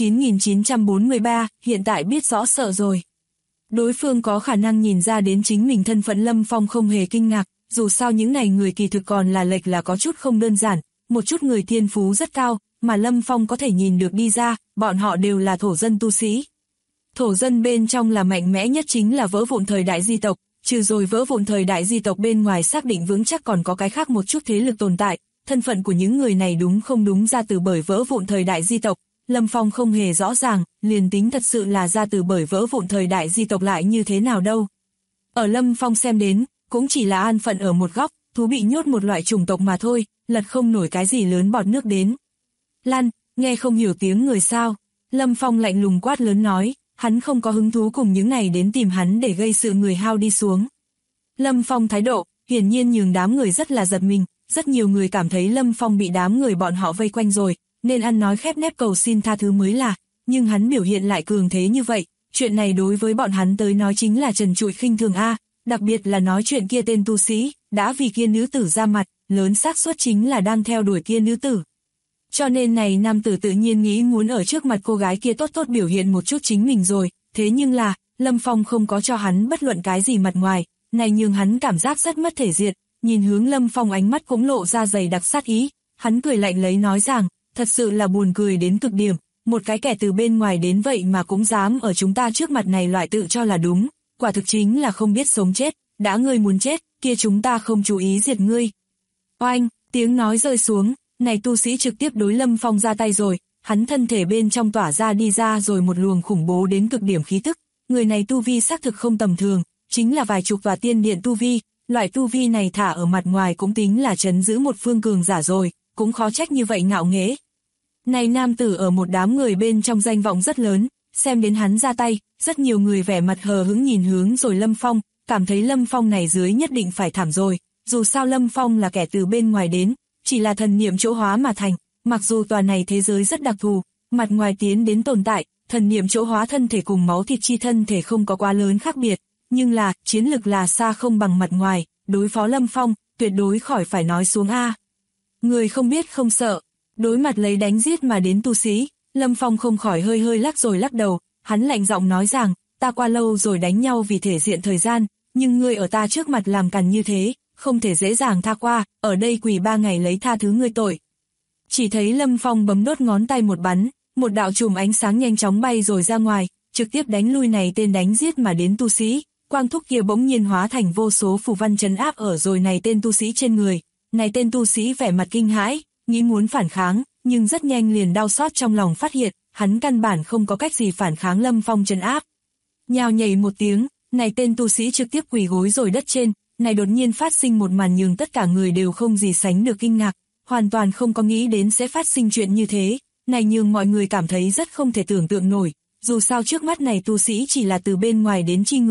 Speaker 2: 9943, hiện tại biết rõ sợ rồi. Đối phương có khả năng nhìn ra đến chính mình thân phận Lâm Phong không hề kinh ngạc, dù sao những này người kỳ thực còn là lệch là có chút không đơn giản, một chút người thiên phú rất cao, mà Lâm Phong có thể nhìn được đi ra, bọn họ đều là thổ dân tu sĩ. Thổ dân bên trong là mạnh mẽ nhất chính là vỡ vụn thời đại di tộc, trừ rồi vỡ vụn thời đại di tộc bên ngoài xác định vững chắc còn có cái khác một chút thế lực tồn tại, thân phận của những người này đúng không đúng ra từ bởi vỡ vụn thời đại di tộc, Lâm Phong không hề rõ ràng, liền tính thật sự là ra từ bởi vỡ vụn thời đại di tộc lại như thế nào đâu. Ở Lâm Phong xem đến, cũng chỉ là an phận ở một góc, thú bị nhốt một loại chủng tộc mà thôi, lật không nổi cái gì lớn bọt nước đến. Lan, nghe không hiểu tiếng người sao? Lâm Phong lạnh lùng quát lớn nói, hắn không có hứng thú cùng những này đến tìm hắn để gây sự người hao đi xuống. Lâm Phong thái độ, hiển nhiên nhường đám người rất là giật mình, rất nhiều người cảm thấy Lâm Phong bị đám người bọn họ vây quanh rồi, nên ăn nói khép nép cầu xin tha thứ mới là, nhưng hắn biểu hiện lại cường thế như vậy, chuyện này đối với bọn hắn tới nói chính là trần trụi khinh thường a, đặc biệt là nói chuyện kia tên tu sĩ, đã vì kia nữ tử ra mặt, lớn xác suất chính là đang theo đuổi kia nữ tử. Cho nên này nam tử tự nhiên nghĩ muốn ở trước mặt cô gái kia tốt tốt biểu hiện một chút chính mình rồi, thế nhưng là, Lâm Phong không có cho hắn bất luận cái gì mặt ngoài, này nhưng hắn cảm giác rất mất thể diện, nhìn hướng Lâm Phong ánh mắt cũng lộ ra dày đặc sát ý, hắn cười lạnh lấy nói rằng, thật sự là buồn cười đến cực điểm, một cái kẻ từ bên ngoài đến vậy mà cũng dám ở chúng ta trước mặt này loại tự cho là đúng, quả thực chính là không biết sống chết, đã ngươi muốn chết, kia chúng ta không chú ý diệt ngươi. Oanh, tiếng nói rơi xuống, này tu sĩ trực tiếp đối Lâm Phong ra tay rồi, hắn thân thể bên trong tỏa ra đi ra rồi một luồng khủng bố đến cực điểm khí tức, người này tu vi xác thực không tầm thường, chính là vài chục và tiên điện tu vi, loại tu vi này thả ở mặt ngoài cũng tính là trấn giữ một phương cường giả rồi, cũng khó trách như vậy ngạo nghễ. Này nam tử ở một đám người bên trong danh vọng rất lớn, xem đến hắn ra tay, rất nhiều người vẻ mặt hờ hững nhìn hướng rồi Lâm Phong, cảm thấy Lâm Phong này dưới nhất định phải thảm rồi, dù sao Lâm Phong là kẻ từ bên ngoài đến, chỉ là thần niệm chỗ hóa mà thành, mặc dù tòa này thế giới rất đặc thù, mặt ngoài tiến đến tồn tại, thần niệm chỗ hóa thân thể cùng máu thịt chi thân thể không có quá lớn khác biệt, nhưng là, chiến lực là xa không bằng mặt ngoài, đối phó Lâm Phong, tuyệt đối khỏi phải nói xuống a. Người không biết không sợ, đối mặt lấy đánh giết mà đến tu sĩ, Lâm Phong không khỏi hơi hơi lắc rồi lắc đầu, hắn lạnh giọng nói rằng, ta qua lâu rồi đánh nhau vì thể diện thời gian, nhưng ngươi ở ta trước mặt làm cằn như thế, không thể dễ dàng tha qua, ở đây quỳ 3 ngày lấy tha thứ ngươi tội. Chỉ thấy Lâm Phong bấm đốt ngón tay một bắn, một đạo chùm ánh sáng nhanh chóng bay rồi ra ngoài, trực tiếp đánh lui này tên đánh giết mà đến tu sĩ, quang thúc kia bỗng nhiên hóa thành vô số phù văn trấn áp ở rồi này tên tu sĩ trên người, này tên tu sĩ vẻ mặt kinh hãi, nghĩ muốn phản kháng, nhưng rất nhanh liền đau xót trong lòng phát hiện, hắn căn bản không có cách gì phản kháng Lâm Phong trấn áp. Nhào nhảy một tiếng, này tên tu sĩ trực tiếp quỳ gối rồi đất trên, này đột nhiên phát sinh một màn nhường tất cả người đều không gì sánh được kinh ngạc, hoàn toàn không có nghĩ đến sẽ phát sinh chuyện như thế, này nhường mọi người cảm thấy rất không thể tưởng tượng nổi, dù sao trước mắt này tu sĩ chỉ là từ bên ngoài đến chi người,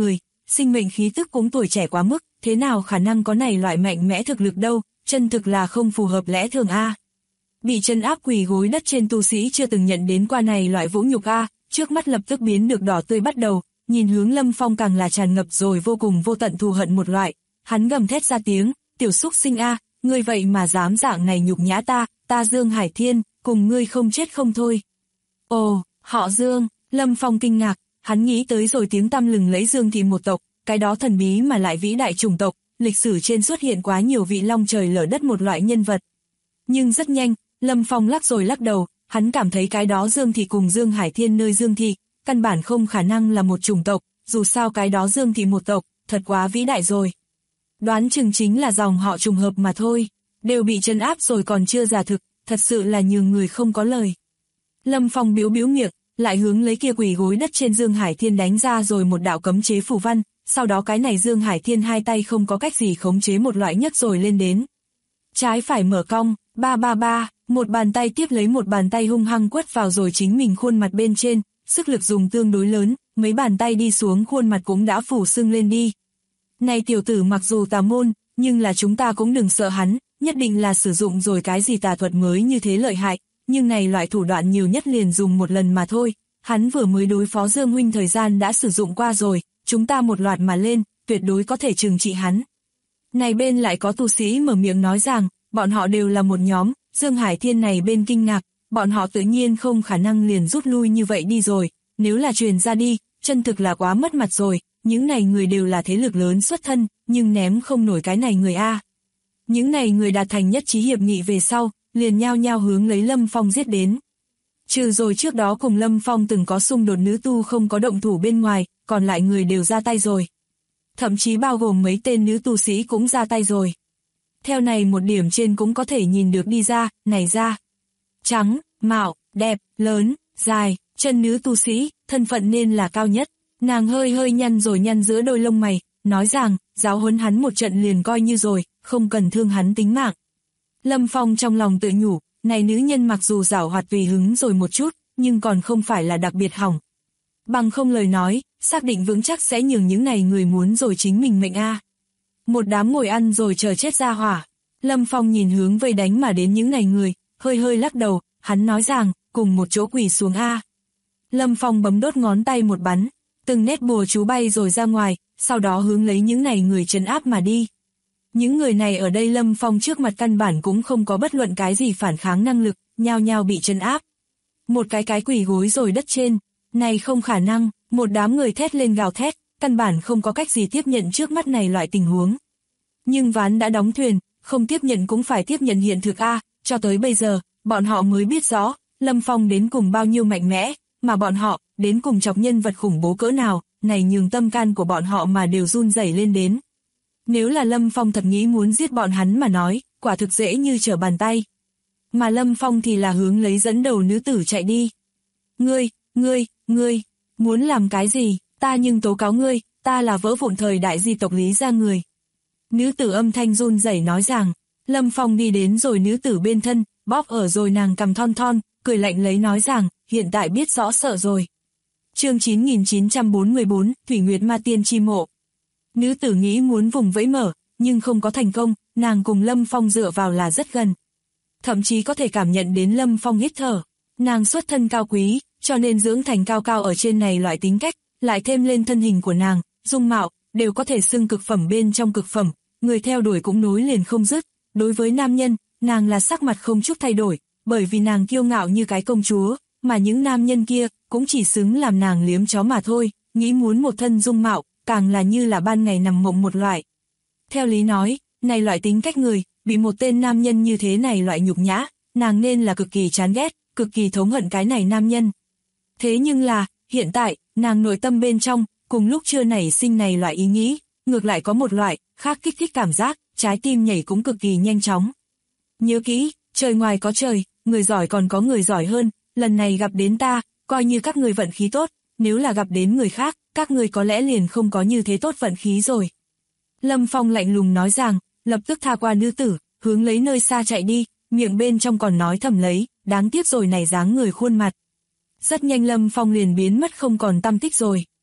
Speaker 2: sinh mệnh khí tức cũng tuổi trẻ quá mức, thế nào khả năng có này loại mạnh mẽ thực lực đâu, chân thực là không phù hợp lẽ thường a. Bị chân áp quỳ gối đất trên tu sĩ chưa từng nhận đến qua này loại vũ nhục a, trước mắt lập tức biến được đỏ tươi bắt đầu, nhìn hướng Lâm Phong càng là tràn ngập rồi vô cùng vô tận thù hận một loại, hắn gầm thét ra tiếng, tiểu xúc sinh a, ngươi vậy mà dám dạng này nhục nhã ta Dương Hải Thiên, cùng ngươi không chết không thôi. Ồ, họ Dương, Lâm Phong kinh ngạc, hắn nghĩ tới rồi tiếng tăm lừng lấy Dương thị một tộc, cái đó thần bí mà lại vĩ đại chủng tộc, lịch sử trên xuất hiện quá nhiều vị long trời lở đất một loại nhân vật. Nhưng rất nhanh, Lâm Phong lắc rồi lắc đầu, hắn cảm thấy cái đó Dương thị cùng Dương Hải Thiên nơi Dương thị, căn bản không khả năng là một chủng tộc, dù sao cái đó Dương thị một tộc, thật quá vĩ đại rồi. Đoán chừng chính là dòng họ trùng hợp mà thôi, đều bị trấn áp rồi còn chưa giả thực, thật sự là nhường người không có lời. Lâm Phong biếu biếu miệng, lại hướng lấy kia quỳ gối đất trên Dương Hải Thiên đánh ra rồi một đạo cấm chế phù văn, sau đó cái này Dương Hải Thiên hai tay không có cách gì khống chế một loại nhấc rồi lên đến. Trái phải mở cong, ba, một bàn tay tiếp lấy một bàn tay hung hăng quất vào rồi chính mình khuôn mặt bên trên, sức lực dùng tương đối lớn, mấy bàn tay đi xuống khuôn mặt cũng đã phủ sưng lên đi. Này tiểu tử mặc dù tà môn, nhưng là chúng ta cũng đừng sợ hắn, nhất định là sử dụng rồi cái gì tà thuật mới như thế lợi hại, nhưng này loại thủ đoạn nhiều nhất liền dùng một lần mà thôi, hắn vừa mới đối phó Dương huynh thời gian đã sử dụng qua rồi, chúng ta một loạt mà lên, tuyệt đối có thể trừng trị hắn. Này bên lại có tu sĩ mở miệng nói rằng, bọn họ đều là một nhóm, Dương Hải Thiên này bên kinh ngạc, bọn họ tự nhiên không khả năng liền rút lui như vậy đi rồi, nếu là truyền ra đi, chân thực là quá mất mặt rồi, những này người đều là thế lực lớn xuất thân, nhưng ném không nổi cái này người a. Những này người đạt thành nhất trí hiệp nghị về sau, liền nhao nhao hướng lấy Lâm Phong giết đến. Trừ rồi trước đó cùng Lâm Phong từng có xung đột nữ tu không có động thủ bên ngoài, còn lại người đều ra tay rồi. Thậm chí bao gồm mấy tên nữ tu sĩ cũng ra tay rồi. Theo này một điểm trên cũng có thể nhìn được đi ra, này ra. Trắng, mạo, đẹp, lớn, dài, chân nữ tu sĩ, thân phận nên là cao nhất. Nàng hơi hơi nhăn rồi nhăn giữa đôi lông mày, nói rằng, giáo huấn hắn một trận liền coi như rồi, không cần thương hắn tính mạng. Lâm Phong trong lòng tự nhủ, này nữ nhân mặc dù giảo hoạt tùy hứng rồi một chút, nhưng còn không phải là đặc biệt hỏng. Bằng không lời nói, xác định vững chắc sẽ nhường những này người muốn rồi chính mình mệnh a. Một đám ngồi ăn rồi chờ chết ra hỏa. Lâm Phong nhìn hướng vây đánh mà đến những này người, hơi hơi lắc đầu, hắn nói rằng, cùng một chỗ quỳ xuống a. Lâm Phong bấm đốt ngón tay một bắn, từng nét bùa chú bay rồi ra ngoài, sau đó hướng lấy những này người trấn áp mà đi. Những người này ở đây Lâm Phong trước mặt căn bản cũng không có bất luận cái gì phản kháng năng lực, nhao nhao bị trấn áp. Một cái quỳ gối rồi đất trên, này không khả năng, một đám người thét lên gào thét, căn bản không có cách gì tiếp nhận trước mắt này loại tình huống. Nhưng ván đã đóng thuyền, không tiếp nhận cũng phải tiếp nhận hiện thực a, cho tới bây giờ, bọn họ mới biết rõ, Lâm Phong đến cùng bao nhiêu mạnh mẽ, mà bọn họ, đến cùng chọc nhân vật khủng bố cỡ nào, này nhường tâm can của bọn họ mà đều run rẩy lên đến. Nếu là Lâm Phong thật nghĩ muốn giết bọn hắn mà nói, quả thực dễ như trở bàn tay. Mà Lâm Phong thì là hướng lấy dẫn đầu nữ tử chạy đi. Ngươi, muốn làm cái gì, ta nhưng tố cáo ngươi, ta là vỡ vụn thời đại di tộc Lý gia người. Nữ tử âm thanh run rẩy nói rằng, Lâm Phong đi đến rồi nữ tử bên thân, bóp ở rồi nàng cằm thon thon, cười lạnh lấy nói rằng, hiện tại biết rõ sợ rồi. Chương 9944, Thủy Nguyệt Ma Tiên chi mộ. Nữ tử nghĩ muốn vùng vẫy mở, nhưng không có thành công, nàng cùng Lâm Phong dựa vào là rất gần. Thậm chí có thể cảm nhận đến Lâm Phong hít thở. Nàng xuất thân cao quý, cho nên dưỡng thành cao cao ở trên này loại tính cách, lại thêm lên thân hình của nàng, dung mạo, đều có thể xưng cực phẩm bên trong cực phẩm, người theo đuổi cũng nối liền không dứt. Đối với nam nhân, nàng là sắc mặt không chút thay đổi, bởi vì nàng kiêu ngạo như cái công chúa, mà những nam nhân kia cũng chỉ xứng làm nàng liếm chó mà thôi, nghĩ muốn một thân dung mạo, càng là như là ban ngày nằm mộng một loại. Theo lý nói, này loại tính cách người, bị một tên nam nhân như thế này loại nhục nhã, nàng nên là cực kỳ chán ghét, cực kỳ thống hận cái này nam nhân. Thế nhưng là, hiện tại, nàng nội tâm bên trong, cùng lúc chưa nảy sinh này loại ý nghĩ, ngược lại có một loại, khác kích thích cảm giác, trái tim nhảy cũng cực kỳ nhanh chóng. Nhớ kỹ, trời ngoài có trời, người giỏi còn có người giỏi hơn, lần này gặp đến ta, coi như các người vận khí tốt, nếu là gặp đến người khác, các người có lẽ liền không có như thế tốt vận khí rồi. Lâm Phong lạnh lùng nói rằng, lập tức tha qua nữ tử, hướng lấy nơi xa chạy đi, miệng bên trong còn nói thầm lấy, đáng tiếc rồi này dáng người khuôn mặt. Rất nhanh Lâm Phong liền biến mất không còn tăm tích rồi.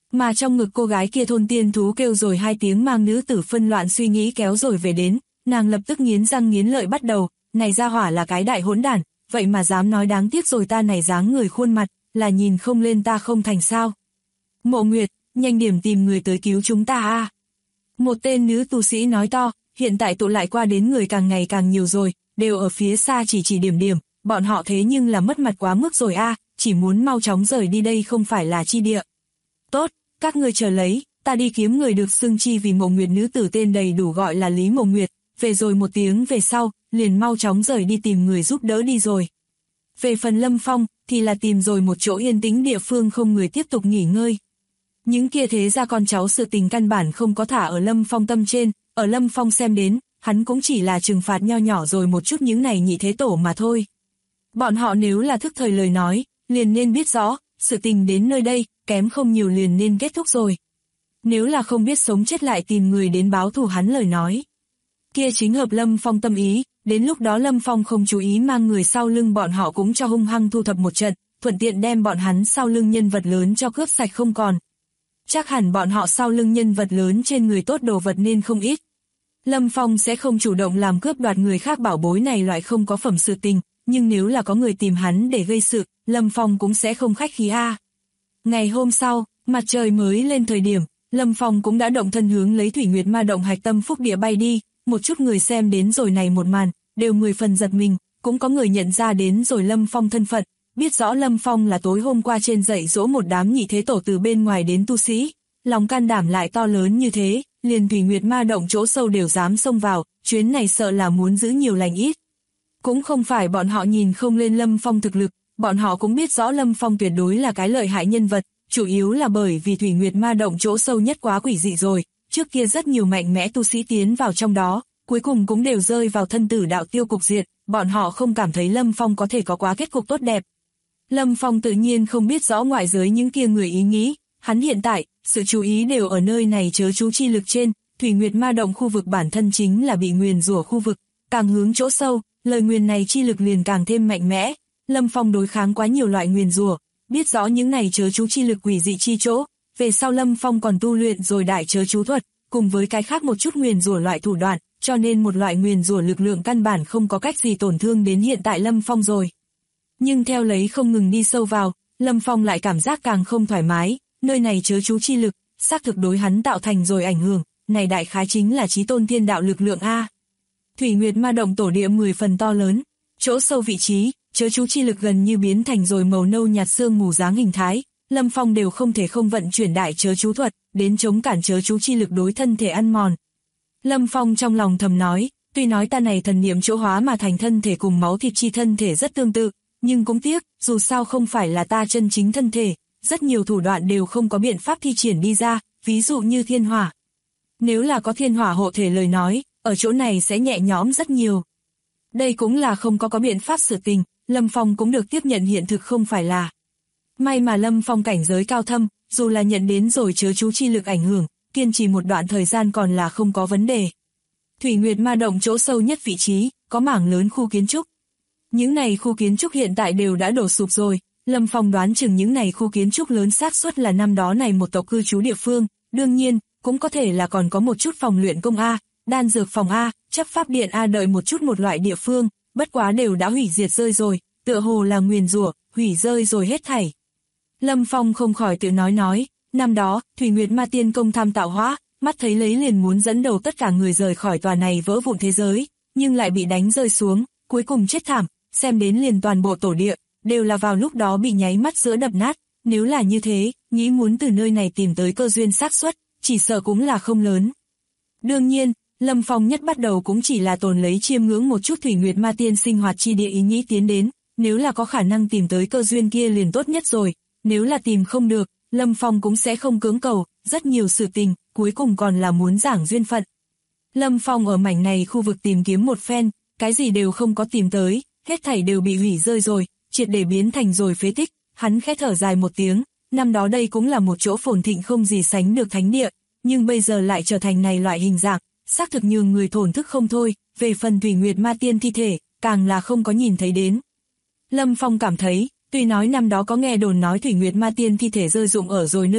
Speaker 2: Mà trong ngực cô gái kia thôn tiên thú kêu rồi hai tiếng mang nữ tử phân loạn suy nghĩ kéo rồi về đến, nàng lập tức nghiến răng nghiến lợi bắt đầu, này ra hỏa là cái đại hỗn đản, vậy mà dám nói đáng tiếc rồi ta này dáng người khuôn mặt, là nhìn không lên ta không thành sao. Mộ Nguyệt, nhanh điểm tìm người tới cứu chúng ta a. Một tên nữ tu sĩ nói to, hiện tại tụ lại qua đến người càng ngày càng nhiều rồi, đều ở phía xa chỉ điểm, bọn họ thế nhưng là mất mặt quá mức rồi a, chỉ muốn mau chóng rời đi đây không phải là chi địa. Tốt, các ngươi chờ lấy, ta đi kiếm người được xưng chi vì Mộ Nguyệt nữ tử tên đầy đủ gọi là Lý Mộ Nguyệt, về rồi một tiếng về sau, liền mau chóng rời đi tìm người giúp đỡ đi rồi. Về phần Lâm Phong, thì là tìm rồi một chỗ yên tĩnh địa phương không người tiếp tục nghỉ ngơi. Những kia thế ra con cháu sự tình căn bản không có thả ở Lâm Phong tâm trên, ở Lâm Phong xem đến, hắn cũng chỉ là trừng phạt nho nhỏ rồi một chút những này nhị thế tổ mà thôi. Bọn họ nếu là thức thời lời nói, liền nên biết rõ, sự tình đến nơi đây, kém không nhiều liền nên kết thúc rồi. Nếu là không biết sống chết lại tìm người đến báo thù hắn lời nói. Kia chính hợp Lâm Phong tâm ý, đến lúc đó Lâm Phong không chú ý mang người sau lưng bọn họ cũng cho hung hăng thu thập một trận, thuận tiện đem bọn hắn sau lưng nhân vật lớn cho cướp sạch không còn. Chắc hẳn bọn họ sau lưng nhân vật lớn trên người tốt đồ vật nên không ít. Lâm Phong sẽ không chủ động làm cướp đoạt người khác bảo bối này loại không có phẩm sự tình, nhưng nếu là có người tìm hắn để gây sự, Lâm Phong cũng sẽ không khách khí a. Ngày hôm sau, mặt trời mới lên thời điểm, Lâm Phong cũng đã động thân hướng lấy Thủy Nguyệt Ma Động hạch tâm phúc địa bay đi, một chút người xem đến rồi này một màn, đều 10 phần giật mình, cũng có người nhận ra đến rồi Lâm Phong thân phận, biết rõ Lâm Phong là tối hôm qua trên dạy dỗ một đám nhị thế tổ từ bên ngoài đến tu sĩ, lòng can đảm lại to lớn như thế, liền Thủy Nguyệt Ma Động chỗ sâu đều dám xông vào, chuyến này sợ là muốn giữ nhiều lành ít. Cũng không phải bọn họ nhìn không lên Lâm Phong thực lực, bọn họ cũng biết rõ Lâm Phong tuyệt đối là cái lợi hại nhân vật, chủ yếu là bởi vì Thủy Nguyệt Ma Động chỗ sâu nhất quá quỷ dị rồi, trước kia rất nhiều mạnh mẽ tu sĩ tiến vào trong đó, cuối cùng cũng đều rơi vào thân tử đạo tiêu cục diệt, bọn họ không cảm thấy Lâm Phong có thể có quá kết cục tốt đẹp. Lâm Phong tự nhiên không biết rõ ngoại giới những kia người ý nghĩ, hắn hiện tại, sự chú ý đều ở nơi này chớ chú chi lực trên, Thủy Nguyệt Ma Động khu vực bản thân chính là bị nguyền rủa khu vực, càng hướng chỗ sâu, lời nguyền này chi lực liền càng thêm mạnh mẽ. Lâm Phong đối kháng quá nhiều loại nguyền rủa, biết rõ những này chớ chú chi lực quỷ dị chi chỗ, về sau Lâm Phong còn tu luyện rồi đại chớ chú thuật, cùng với cái khác một chút nguyền rủa loại thủ đoạn, cho nên một loại nguyền rủa lực lượng căn bản không có cách gì tổn thương đến hiện tại Lâm Phong rồi. Nhưng theo lấy không ngừng đi sâu vào, Lâm Phong lại cảm giác càng không thoải mái, nơi này chớ chú chi lực, xác thực đối hắn tạo thành rồi ảnh hưởng, này đại khái chính là chí tôn thiên đạo lực lượng A. Thủy Nguyệt Ma Động tổ địa 10 phần to lớn, chỗ sâu vị trí, chớ chú chi lực gần như biến thành rồi màu nâu nhạt sương mù dáng hình thái, Lâm Phong đều không thể không vận chuyển đại chớ chú thuật, đến chống cản chớ chú chi lực đối thân thể ăn mòn. Lâm Phong trong lòng thầm nói, tuy nói ta này thần niệm chỗ hóa mà thành thân thể cùng máu thịt chi thân thể rất tương tự, nhưng cũng tiếc, dù sao không phải là ta chân chính thân thể, rất nhiều thủ đoạn đều không có biện pháp thi triển đi ra, ví dụ như thiên hỏa. Nếu là có thiên hỏa hộ thể lời nói, ở chỗ này sẽ nhẹ nhõm rất nhiều. Đây cũng là không có biện pháp sự tình, Lâm Phong cũng được tiếp nhận hiện thực không phải là. May mà Lâm Phong cảnh giới cao thâm, dù là nhận đến rồi chớ chú chi lực ảnh hưởng, kiên trì một đoạn thời gian còn là không có vấn đề. Thủy Nguyệt Ma Động chỗ sâu nhất vị trí, có mảng lớn khu kiến trúc. Những này khu kiến trúc hiện tại đều đã đổ sụp rồi, Lâm Phong đoán chừng những này khu kiến trúc lớn xác suất là năm đó này một tộc cư trú địa phương, đương nhiên, cũng có thể là còn có một chút phòng luyện công A, đan dược phòng A, chấp pháp điện A đợi một chút một loại địa phương, bất quá đều đã hủy diệt rơi rồi, tựa hồ là nguyền rủa, hủy rơi rồi hết thảy. Lâm Phong không khỏi tự nói, năm đó, Thủy Nguyệt Ma Tiên công tham tạo hóa, mắt thấy lấy liền muốn dẫn đầu tất cả người rời khỏi tòa này vỡ vụn thế giới, nhưng lại bị đánh rơi xuống, cuối cùng chết thảm, xem đến liền toàn bộ tổ địa, đều là vào lúc đó bị nháy mắt giữa đập nát, nếu là như thế, nghĩ muốn từ nơi này tìm tới cơ duyên xác suất, chỉ sợ cũng là không lớn. Đương nhiên, Lâm Phong nhất bắt đầu cũng chỉ là tồn lấy chiêm ngưỡng một chút Thủy Nguyệt Ma Tiên sinh hoạt chi địa ý nghĩ tiến đến, nếu là có khả năng tìm tới cơ duyên kia liền tốt nhất rồi, nếu là tìm không được, Lâm Phong cũng sẽ không cưỡng cầu, rất nhiều sự tình, cuối cùng còn là muốn giảng duyên phận. Lâm Phong ở mảnh này khu vực tìm kiếm một phen, cái gì đều không có tìm tới, hết thảy đều bị hủy rơi rồi, triệt để biến thành rồi phế tích, hắn khẽ thở dài một tiếng, năm đó đây cũng là một chỗ phồn thịnh không gì sánh được thánh địa, nhưng bây giờ lại trở thành này loại hình dạng, xác thực nhường người thổn thức không thôi, về phần Thủy Nguyệt Ma Tiên thi thể, càng là không có nhìn thấy đến. Lâm Phong cảm thấy, tuy nói năm đó có nghe đồn nói Thủy Nguyệt Ma Tiên thi thể rơi rụng ở rồi nơi này,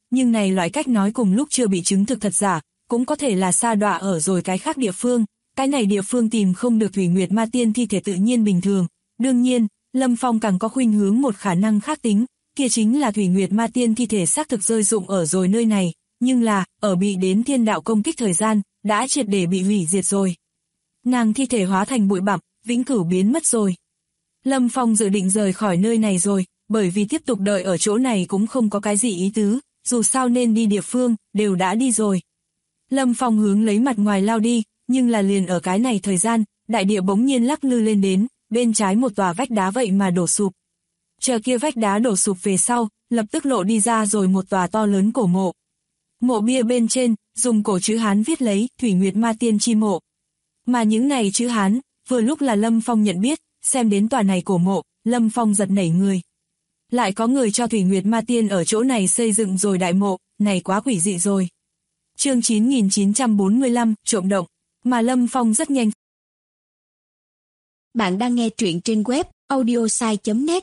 Speaker 2: nhưng này loại cách nói cùng lúc chưa bị chứng thực thật giả, cũng có thể là sa đọa ở rồi cái khác địa phương, cái này địa phương tìm không được Thủy Nguyệt Ma Tiên thi thể tự nhiên bình thường. Đương nhiên, Lâm Phong càng có khuynh hướng một khả năng khác tính, kia chính là Thủy Nguyệt Ma Tiên thi thể xác thực rơi dụng ở rồi nơi này, nhưng là, ở bị đến thiên đạo công kích thời gian, đã triệt để bị hủy diệt rồi. Nàng thi thể hóa thành bụi bặm, vĩnh cửu biến mất rồi. Lâm Phong dự định rời khỏi nơi này rồi, bởi vì tiếp tục đợi ở chỗ này cũng không có cái gì ý tứ, dù sao nên đi địa phương, đều đã đi rồi. Lâm Phong hướng lấy mặt ngoài lao đi, nhưng là liền ở cái này thời gian, đại địa bỗng nhiên lắc lư lên đến, bên trái một tòa vách đá vậy mà đổ sụp. Chờ kia vách đá đổ sụp về sau, lập tức lộ đi ra rồi một tòa to lớn cổ mộ. Mộ bia bên trên, dùng cổ chữ Hán viết lấy Thủy Nguyệt Ma Tiên chi mộ. Mà những này chữ Hán, vừa lúc là Lâm Phong nhận biết, xem đến tòa này cổ mộ, Lâm Phong giật nảy người. Lại có người cho Thủy Nguyệt Ma Tiên ở chỗ này xây dựng rồi đại mộ, này quá quỷ dị rồi. Chương 9945, trộm động, mà Lâm Phong rất nhanh.
Speaker 3: Bạn đang nghe truyện trên web audiosai.net.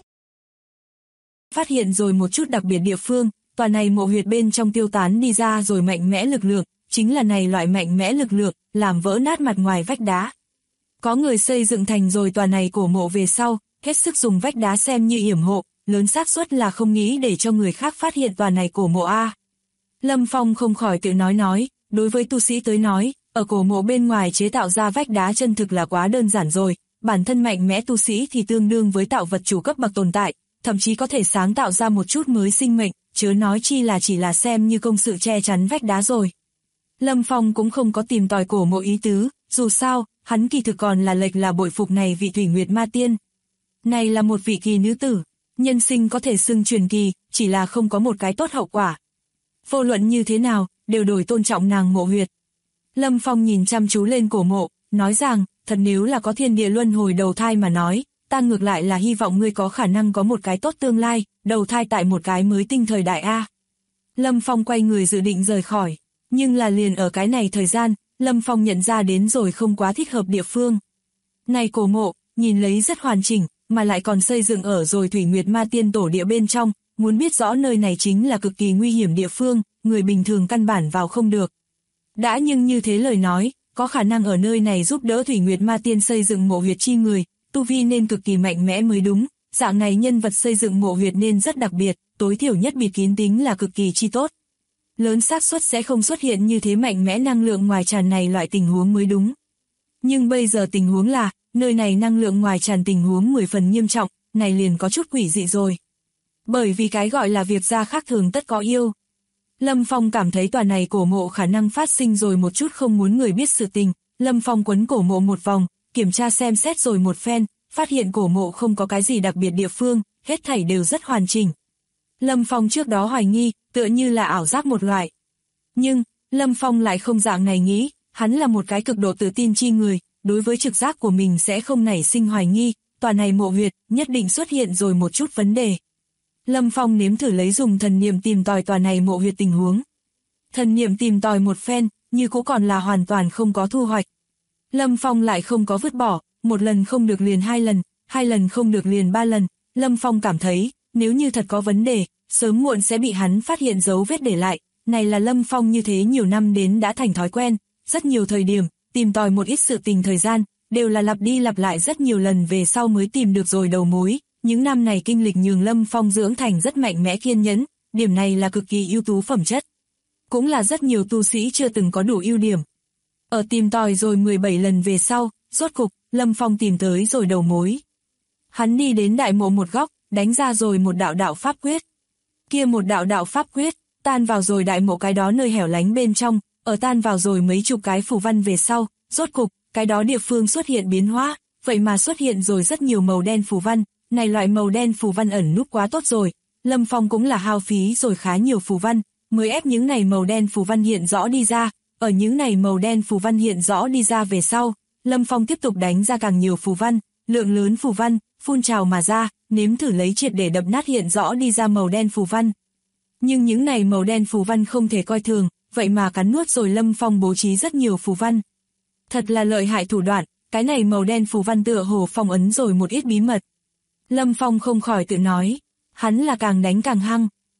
Speaker 2: Phát hiện rồi một chút đặc biệt địa phương, tòa này mộ huyệt bên trong tiêu tán đi ra rồi mạnh mẽ lực lượng, chính là này loại mạnh mẽ lực lượng, làm vỡ nát mặt ngoài vách đá. Có người xây dựng thành rồi tòa này cổ mộ về sau, hết sức dùng vách đá xem như yểm hộ, lớn xác suất là không nghĩ để cho người khác phát hiện tòa này cổ mộ a. Lâm Phong không khỏi tự nói, đối với tu sĩ tới nói, ở cổ mộ bên ngoài chế tạo ra vách đá chân thực là quá đơn giản rồi, bản thân mạnh mẽ tu sĩ thì tương đương với tạo vật chủ cấp bậc tồn tại, thậm chí có thể sáng tạo ra một chút mới sinh mệnh, chớ nói chi là chỉ là xem như công sự che chắn vách đá rồi. Lâm Phong cũng không có tìm tòi cổ mộ ý tứ, dù sao, hắn kỳ thực còn là lệch là bội phục này vị Thủy Nguyệt Ma Tiên. Này là một vị kỳ nữ tử, nhân sinh có thể xưng truyền kỳ, chỉ là không có một cái tốt hậu quả. Vô luận như thế nào, đều đổi tôn trọng nàng mộ huyệt. Lâm Phong nhìn chăm chú lên cổ mộ, nói rằng, thật nếu là có thiên địa luân hồi đầu thai mà nói, ta ngược lại là hy vọng ngươi có khả năng có một cái tốt tương lai, đầu thai tại một cái mới tinh thời đại A. Lâm Phong quay người dự định rời khỏi, nhưng là liền ở cái này thời gian, Lâm Phong nhận ra đến rồi không quá thích hợp địa phương. Này cổ mộ, nhìn lấy rất hoàn chỉnh, mà lại còn xây dựng ở rồi Thủy Nguyệt Ma Tiên tổ địa bên trong, muốn biết rõ nơi này chính là cực kỳ nguy hiểm địa phương, người bình thường căn bản vào không được. Đã nhưng như thế lời nói, có khả năng ở nơi này giúp đỡ Thủy Nguyệt Ma Tiên xây dựng mộ huyệt chi người, tu vi nên cực kỳ mạnh mẽ mới đúng, dạng này nhân vật xây dựng mộ huyệt nên rất đặc biệt, tối thiểu nhất bịt kín tính là cực kỳ chi tốt. Lớn xác suất sẽ không xuất hiện như thế mạnh mẽ năng lượng ngoài tràn này loại tình huống mới đúng. Nhưng bây giờ tình huống là, nơi này năng lượng ngoài tràn tình huống 10 phần nghiêm trọng, này liền có chút quỷ dị rồi. Bởi vì cái gọi là việc ra khác thường tất có yêu. Lâm Phong cảm thấy tòa này cổ mộ khả năng phát sinh rồi một chút không muốn người biết sự tình, Lâm Phong quấn cổ mộ một vòng, kiểm tra xem xét rồi một phen, phát hiện cổ mộ không có cái gì đặc biệt địa phương, hết thảy đều rất hoàn chỉnh. Lâm Phong trước đó hoài nghi, tựa như là ảo giác một loại. Nhưng, Lâm Phong lại không dạng này nghĩ, hắn là một cái cực độ tự tin chi người, đối với trực giác của mình sẽ không nảy sinh hoài nghi, tòa này mộ huyệt, nhất định xuất hiện rồi một chút vấn đề. Lâm Phong nếm thử lấy dùng thần niệm tìm tòi tòa này mộ huyệt tình huống. Thần niệm tìm tòi một phen, như cũng còn là hoàn toàn không có thu hoạch. Lâm Phong lại không có vứt bỏ, một lần không được liền hai lần không được liền 3 lần, Lâm Phong cảm thấy, nếu như thật có vấn đề, sớm muộn sẽ bị hắn phát hiện dấu vết để lại, này là Lâm Phong như thế nhiều năm đến đã thành thói quen, rất nhiều thời điểm, tìm tòi một ít sự tình thời gian, đều là lặp đi lặp lại rất nhiều lần về sau mới tìm được rồi đầu mối, những năm này kinh lịch nhường Lâm Phong dưỡng thành rất mạnh mẽ kiên nhẫn, điểm này là cực kỳ ưu tú phẩm chất. Cũng là rất nhiều tu sĩ chưa từng có đủ ưu điểm. Ở tìm tòi rồi 17 lần về sau, rốt cục, Lâm Phong tìm tới rồi đầu mối. Hắn đi đến đại mộ một góc, đánh ra rồi một đạo pháp quyết. Kia một đạo pháp quyết, tan vào rồi đại mộ cái đó nơi hẻo lánh bên trong, ở tan vào rồi mấy chục cái phù văn về sau, rốt cục, cái đó địa phương xuất hiện biến hóa, vậy mà xuất hiện rồi rất nhiều màu đen phù văn, này loại màu đen phù văn ẩn núp quá tốt rồi, Lâm Phong cũng là hao phí rồi khá nhiều phù văn, mới ép những này màu đen phù văn hiện rõ đi ra, ở những này màu đen phù văn hiện rõ đi ra về sau, Lâm Phong tiếp tục đánh ra càng nhiều phù văn, lượng lớn phù văn, phun trào mà ra, nếm thử lấy triệt để đập nát hiện rõ đi ra màu đen phù văn. Nhưng những này màu đen phù văn không thể coi thường, vậy mà cắn nuốt rồi Lâm Phong bố trí rất nhiều phù văn. Thật là lợi hại thủ đoạn, cái này màu đen phù văn tựa hồ phong ấn rồi một ít bí mật. Lâm Phong không khỏi tự nói, hắn là càng đánh càng hăng,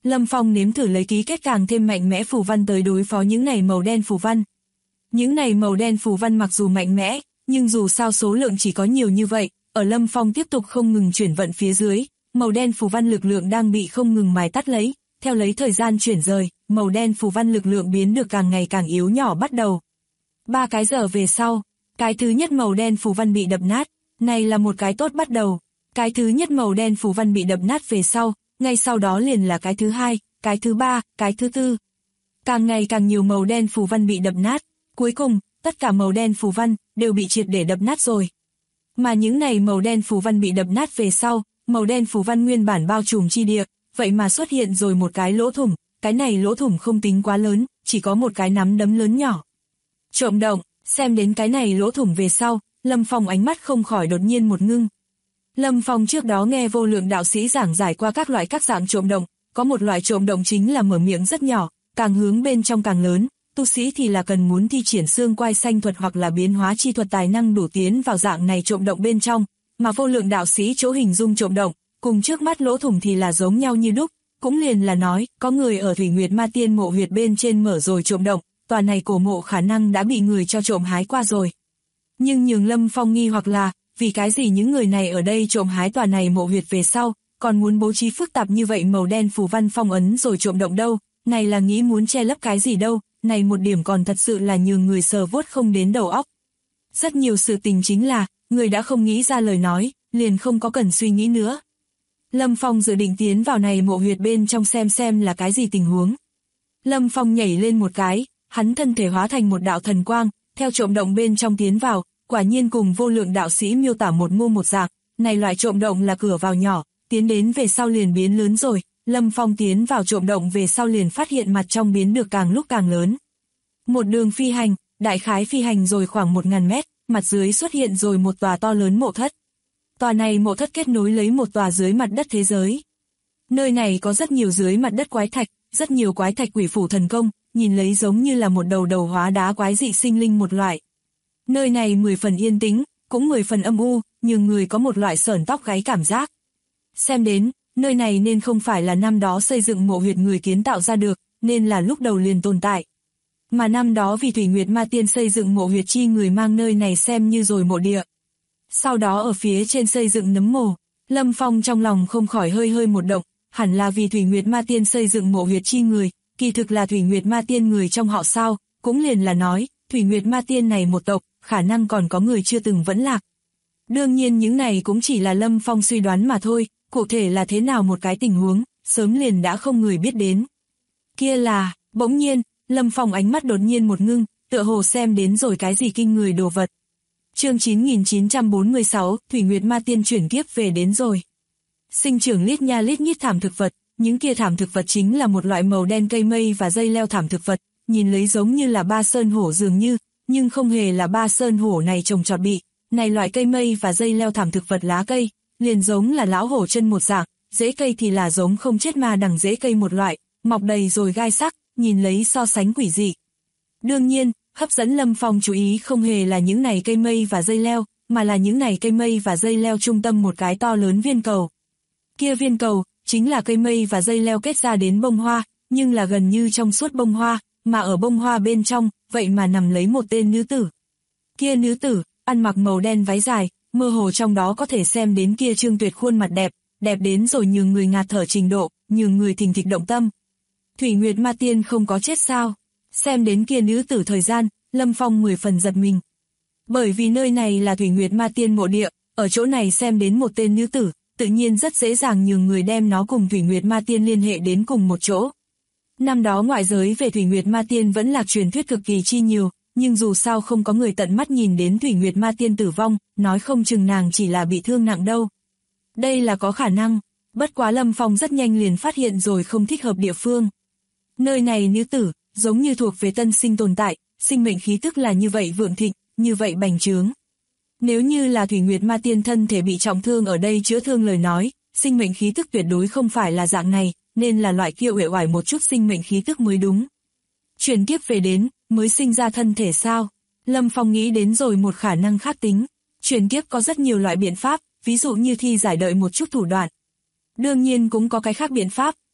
Speaker 2: Lâm Phong nếm thử lấy ký kết càng thêm mạnh mẽ phù văn tới đối phó những này màu đen phù văn. Những này màu đen phù văn mặc dù mạnh mẽ, nhưng dù sao số lượng chỉ có nhiều như vậy, ở Lâm Phong tiếp tục không ngừng chuyển vận phía dưới, màu đen phù văn lực lượng đang bị không ngừng mài tắt lấy, theo lấy thời gian chuyển rời, màu đen phù văn lực lượng biến được càng ngày càng yếu nhỏ bắt đầu. 3 cái giờ về sau, cái thứ nhất màu đen phù văn bị đập nát, này là một cái tốt bắt đầu. Cái thứ nhất màu đen phù văn bị đập nát về sau, ngay sau đó liền là cái thứ hai, cái thứ ba, cái thứ tư. Càng ngày càng nhiều màu đen phù văn bị đập nát, cuối cùng, tất cả màu đen phù văn đều bị triệt để đập nát rồi. Mà những này màu đen phù văn bị đập nát về sau, màu đen phù văn nguyên bản bao trùm chi địa, vậy mà xuất hiện rồi một cái lỗ thủng, cái này lỗ thủng không tính quá lớn, chỉ có một cái nắm đấm lớn nhỏ. Trộm động, xem đến cái này lỗ thủng về sau, Lâm Phong ánh mắt không khỏi đột nhiên một ngưng. Lâm Phong trước đó nghe vô lượng đạo sĩ giảng giải qua các dạng trộm động, có một loại trộm động chính là mở miệng rất nhỏ, càng hướng bên trong càng lớn, tu sĩ thì là cần muốn thi triển xương quai xanh thuật hoặc là biến hóa chi thuật tài năng đủ tiến vào dạng này trộm động bên trong, mà vô lượng đạo sĩ chỗ hình dung trộm động, cùng trước mắt lỗ thủng thì là giống nhau như đúc, cũng liền là nói, có người ở Thủy Nguyệt Ma Tiên mộ huyệt bên trên mở rồi trộm động, tòa này cổ mộ khả năng đã bị người cho trộm hái qua rồi. Nhưng nhường Lâm Phong nghi hoặc là, vì cái gì những người này ở đây trộm hái tòa này mộ huyệt về sau, còn muốn bố trí phức tạp như vậy màu đen phù văn phong ấn rồi trộm động đâu, này là nghĩ muốn che lấp cái gì đâu, này một điểm còn thật sự là nhường người sờ vuốt không đến đầu óc. Rất nhiều sự tình chính là, người đã không nghĩ ra lời nói, liền không có cần suy nghĩ nữa. Lâm Phong dự định tiến vào này mộ huyệt bên trong xem là cái gì tình huống. Lâm Phong nhảy lên một cái, hắn thân thể hóa thành một đạo thần quang, theo trộm động bên trong tiến vào, quả nhiên cùng vô lượng đạo sĩ miêu tả một mô một dạng, này loại trộm động là cửa vào nhỏ, tiến đến về sau liền biến lớn rồi, Lâm Phong tiến vào trộm động về sau liền phát hiện mặt trong biến được càng lúc càng lớn. Một đường phi hành, đại khái phi hành rồi khoảng 1000 mét, mặt dưới xuất hiện rồi một tòa to lớn mộ thất. Tòa này mộ thất kết nối lấy một tòa dưới mặt đất thế giới. Nơi này có rất nhiều dưới mặt đất quái thạch, rất nhiều quái thạch quỷ phủ thần công, nhìn lấy giống như là một đầu hóa đá quái dị sinh linh một loại. Nơi này 10 phần yên tĩnh, cũng 10 phần âm u, nhưng người có một loại sởn tóc gáy cảm giác. Xem đến, nơi này nên không phải là năm đó xây dựng mộ huyệt người kiến tạo ra được, nên là lúc đầu liền tồn tại. Mà năm đó vì Thủy Nguyệt Ma Tiên xây dựng mộ huyệt chi người mang nơi này xem như rồi mộ địa. Sau đó ở phía trên xây dựng nấm mồ, Lâm Phong trong lòng không khỏi hơi một động, hẳn là vì Thủy Nguyệt Ma Tiên xây dựng mộ huyệt chi người, kỳ thực là Thủy Nguyệt Ma Tiên người trong họ sao, cũng liền là nói, Thủy Nguyệt Ma Tiên này một tộc, khả năng còn có người chưa từng vẫn lạc. Đương nhiên những này cũng chỉ là Lâm Phong suy đoán mà thôi, cụ thể là thế nào một cái tình huống, sớm liền đã không người biết đến. Kia là, bỗng nhiên, Lâm Phong ánh mắt đột nhiên một ngưng, tựa hồ xem đến rồi cái gì kinh người đồ vật. Chương 9946, Thủy Nguyệt Ma Tiên chuyển kiếp về đến rồi. Sinh trưởng lít nha lít nhít thảm thực vật, những kia thảm thực vật chính là một loại màu đen cây mây và dây leo thảm thực vật, nhìn lấy giống như là ba sơn hổ dường như, nhưng không hề là ba sơn hổ này trồng trọt bị. Này loại cây mây và dây leo thảm thực vật lá cây, liền giống là lão hổ chân một dạng, rễ cây thì là giống không chết ma đằng rễ cây một loại, mọc đầy rồi gai sắc, nhìn lấy so sánh quỷ dị. Đương nhiên, hấp dẫn Lâm Phong chú ý không hề là những này cây mây và dây leo, mà là những này cây mây và dây leo trung tâm một cái to lớn viên cầu. Kia viên cầu, chính là cây mây và dây leo kết ra đến bông hoa, nhưng là gần như trong suốt bông hoa, mà ở bông hoa bên trong, vậy mà nằm lấy một tên nữ tử. Kia nữ tử, ăn mặc màu đen váy dài, mơ hồ trong đó có thể xem đến kia trương tuyệt khuôn mặt đẹp, đẹp đến rồi nhường người ngạt thở trình độ, nhường người thình thịch động tâm. Thủy Nguyệt Ma Tiên không có chết sao? Xem đến kia nữ tử thời gian, Lâm Phong 10 phần giật mình. Bởi vì nơi này là Thủy Nguyệt Ma Tiên mộ địa, ở chỗ này xem đến một tên nữ tử, tự nhiên rất dễ dàng nhường người đem nó cùng Thủy Nguyệt Ma Tiên liên hệ đến cùng một chỗ. Năm đó ngoại giới về Thủy Nguyệt Ma Tiên vẫn là truyền thuyết cực kỳ chi nhiều, nhưng dù sao không có người tận mắt nhìn đến Thủy Nguyệt Ma Tiên tử vong, nói không chừng nàng chỉ là bị thương nặng đâu. Đây là có khả năng, bất quá Lâm Phong rất nhanh liền phát hiện rồi không thích hợp địa phương. Nơi này nữ tử, giống như thuộc về tân sinh tồn tại, sinh mệnh khí tức là như vậy vượng thịnh, như vậy bành trướng. Nếu như là Thủy Nguyệt Ma Tiên thân thể bị trọng thương ở đây chữa thương lời nói, sinh mệnh khí tức tuyệt đối không phải là dạng này, nên là loại kia uể oải một chút sinh mệnh khí tức mới đúng. Chuyển kiếp về đến, mới sinh ra thân thể sao? Lâm Phong nghĩ đến rồi một khả năng khác tính. Chuyển kiếp có rất nhiều loại biện pháp, ví dụ như thi giải đợi một chút thủ đoạn. Đương nhiên cũng có cái khác biện pháp,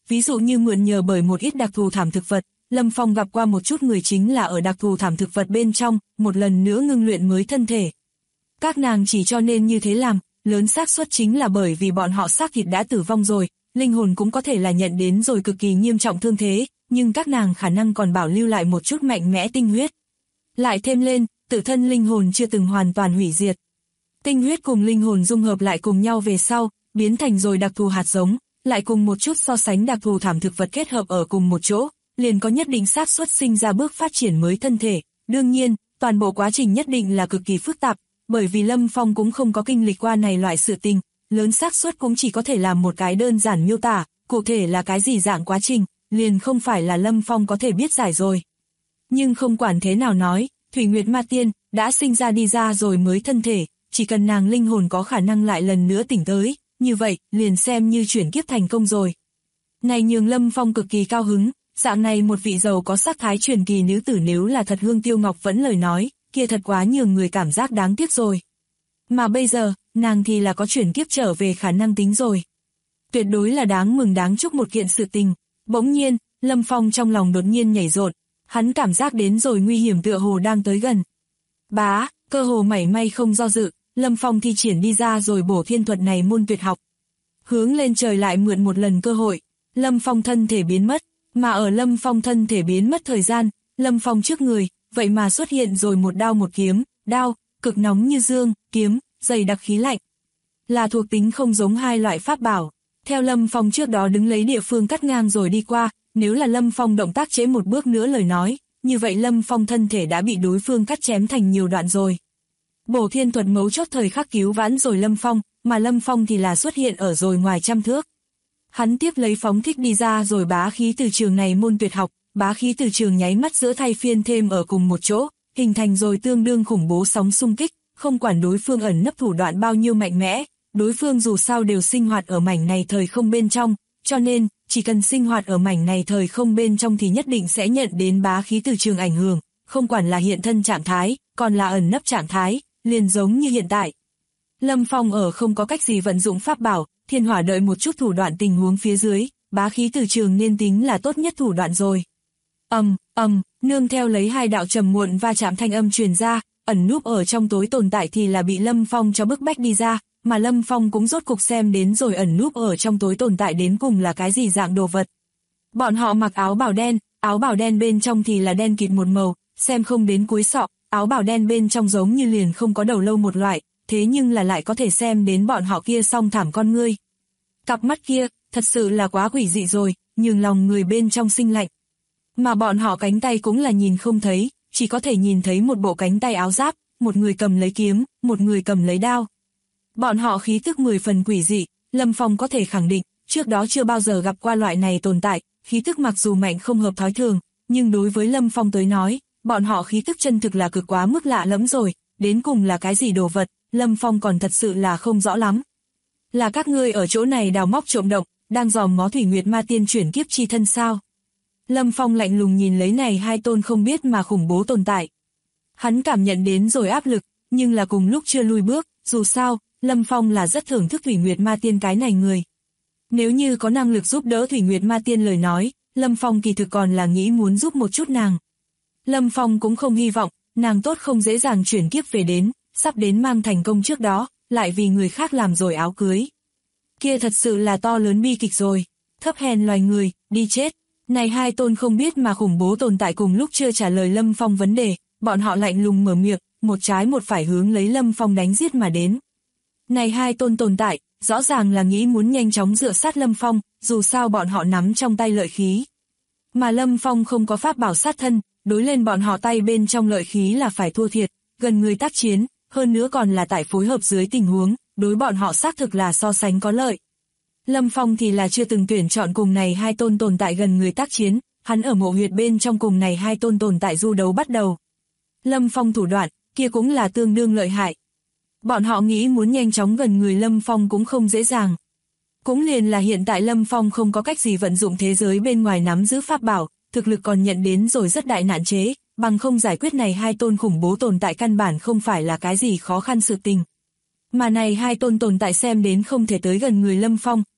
Speaker 2: ví dụ như mượn nhờ bởi một ít đặc thù thảm thực vật, Lâm Phong gặp qua một chút người chính là ở đặc thù thảm thực vật bên trong, một lần nữa ngưng luyện mới thân thể. Các nàng chỉ cho nên như thế làm, lớn xác suất chính là bởi vì bọn họ xác thịt đã tử vong rồi, linh hồn cũng có thể là nhận đến rồi cực kỳ nghiêm trọng thương thế, nhưng các nàng khả năng còn bảo lưu lại một chút mạnh mẽ tinh huyết. Lại thêm lên, tự thân linh hồn chưa từng hoàn toàn hủy diệt. Tinh huyết cùng linh hồn dung hợp lại cùng nhau về sau, biến thành rồi đặc thù hạt giống, lại cùng một chút so sánh đặc thù thảm thực vật kết hợp ở cùng một chỗ, liền có nhất định xác suất sinh ra bước phát triển mới thân thể. Đương nhiên, toàn bộ quá trình nhất định là cực kỳ phức tạp, bởi vì Lâm Phong cũng không có kinh lịch qua này loại sự tình, lớn xác suất cũng chỉ có thể làm một cái đơn giản miêu tả, cụ thể là cái gì dạng quá trình, liền không phải là Lâm Phong có thể biết giải rồi. Nhưng không quản thế nào nói, Thủy Nguyệt Ma Tiên đã sinh ra đi ra rồi mới thân thể, chỉ cần nàng linh hồn có khả năng lại lần nữa tỉnh tới, như vậy, liền xem như chuyển kiếp thành công rồi. Này nhường Lâm Phong cực kỳ cao hứng, dạng này một vị giàu có sắc thái truyền kỳ nữ tử nếu là thật Hương Tiêu Ngọc vẫn lời nói, kia thật quá nhường người cảm giác đáng tiếc rồi. Mà bây giờ, nàng thì là có chuyển kiếp trở về khả năng tính rồi. Tuyệt đối là đáng mừng đáng chúc một kiện sự tình. Bỗng nhiên, Lâm Phong trong lòng đột nhiên nhảy rộn, hắn cảm giác đến rồi nguy hiểm tựa hồ đang tới gần. Bá, cơ hồ mảy may không do dự, Lâm Phong thi triển đi ra rồi bổ thiên thuật này môn tuyệt học. Hướng lên trời lại mượn một lần cơ hội, Lâm Phong thân thể biến mất, mà ở Lâm Phong thân thể biến mất thời gian, Lâm Phong trước người, vậy mà xuất hiện rồi một đao một kiếm, đao, cực nóng như dương, kiếm, dày đặc khí lạnh. Là thuộc tính không giống hai loại pháp bảo. Theo Lâm Phong trước đó đứng lấy địa phương cắt ngang rồi đi qua, nếu là Lâm Phong động tác trễ một bước nữa lời nói, như vậy Lâm Phong thân thể đã bị đối phương cắt chém thành nhiều đoạn rồi. Bổ thiên thuật mấu chốt thời khắc cứu vãn rồi Lâm Phong, mà Lâm Phong thì là xuất hiện ở rồi ngoài trăm thước. Hắn tiếp lấy phóng thích đi ra rồi bá khí từ trường này môn tuyệt học, bá khí từ trường nháy mắt giữa thay phiên thêm ở cùng một chỗ, hình thành rồi tương đương khủng bố sóng xung kích, không quản đối phương ẩn nấp thủ đoạn bao nhiêu mạnh mẽ, đối phương dù sao đều sinh hoạt ở mảnh này thời không bên trong, cho nên, chỉ cần sinh hoạt ở mảnh này thời không bên trong thì nhất định sẽ nhận đến bá khí từ trường ảnh hưởng, không quản là hiện thân trạng thái, còn là ẩn nấp trạng thái, liền giống như hiện tại. Lâm Phong ở không có cách gì vận dụng pháp bảo, thiên hỏa đợi một chút thủ đoạn tình huống phía dưới, bá khí từ trường nên tính là tốt nhất thủ đoạn rồi. Nương theo lấy hai đạo trầm muộn va chạm thanh âm truyền ra, ẩn núp ở trong tối tồn tại thì là bị Lâm Phong cho bức bách đi ra, mà Lâm Phong cũng rốt cục xem đến rồi ẩn núp ở trong tối tồn tại đến cùng là cái gì dạng đồ vật. Bọn họ mặc áo bào đen bên trong thì là đen kịt một màu, xem không đến cuối sọ, áo bào đen bên trong giống như liền không có đầu lâu một loại, thế nhưng là lại có thể xem đến bọn họ kia song thảm con ngươi. Cặp mắt kia, thật sự là quá quỷ dị rồi, nhường lòng người bên trong sinh lạnh. Mà bọn họ cánh tay cũng là nhìn không thấy, chỉ có thể nhìn thấy một bộ cánh tay áo giáp, một người cầm lấy kiếm, một người cầm lấy đao. Bọn họ khí tức 10 phần quỷ dị, Lâm Phong có thể khẳng định, trước đó chưa bao giờ gặp qua loại này tồn tại, khí tức mặc dù mạnh không hợp thói thường, nhưng đối với Lâm Phong tới nói, bọn họ khí tức chân thực là cực quá mức lạ lẫm rồi, đến cùng là cái gì đồ vật, Lâm Phong còn thật sự là không rõ lắm. Là các ngươi ở chỗ này đào móc trộm động, đang dòm ngó Thủy Nguyệt Ma Tiên chuyển kiếp chi thân sao? Lâm Phong lạnh lùng nhìn lấy này hai tôn không biết mà khủng bố tồn tại. Hắn cảm nhận đến rồi áp lực, nhưng là cùng lúc chưa lui bước, dù sao, Lâm Phong là rất thưởng thức Thủy Nguyệt Ma Tiên cái này người. Nếu như có năng lực giúp đỡ Thủy Nguyệt Ma Tiên lời nói, Lâm Phong kỳ thực còn là nghĩ muốn giúp một chút nàng. Lâm Phong cũng không hy vọng, nàng tốt không dễ dàng chuyển kiếp về đến, sắp đến mang thành công trước đó, lại vì người khác làm rồi áo cưới. Kia thật sự là to lớn bi kịch rồi, thấp hèn loài người, đi chết. Này hai tôn không biết mà khủng bố tồn tại cùng lúc chưa trả lời Lâm Phong vấn đề, bọn họ lạnh lùng mở miệng, một trái một phải hướng lấy Lâm Phong đánh giết mà đến. Này hai tôn tồn tại, rõ ràng là nghĩ muốn nhanh chóng dựa sát Lâm Phong, dù sao bọn họ nắm trong tay lợi khí. Mà Lâm Phong không có pháp bảo sát thân, đối lên bọn họ tay bên trong lợi khí là phải thua thiệt, gần người tác chiến, hơn nữa còn là tại phối hợp dưới tình huống, đối bọn họ xác thực là so sánh có lợi. Lâm Phong thì là chưa từng tuyển chọn cùng này hai tôn tồn tại gần người tác chiến, hắn ở mộ huyệt bên trong cùng này hai tôn tồn tại du đấu bắt đầu. Lâm Phong thủ đoạn, kia cũng là tương đương lợi hại. Bọn họ nghĩ muốn nhanh chóng gần người Lâm Phong cũng không dễ dàng. Cũng liền là hiện tại Lâm Phong không có cách gì vận dụng thế giới bên ngoài nắm giữ pháp bảo, thực lực còn nhận đến rồi rất đại nạn chế, bằng không giải quyết này hai tôn khủng bố tồn tại căn bản không phải là cái gì khó khăn sự tình. Mà này hai tôn tồn tại xem đến không thể tới gần người Lâm Phong,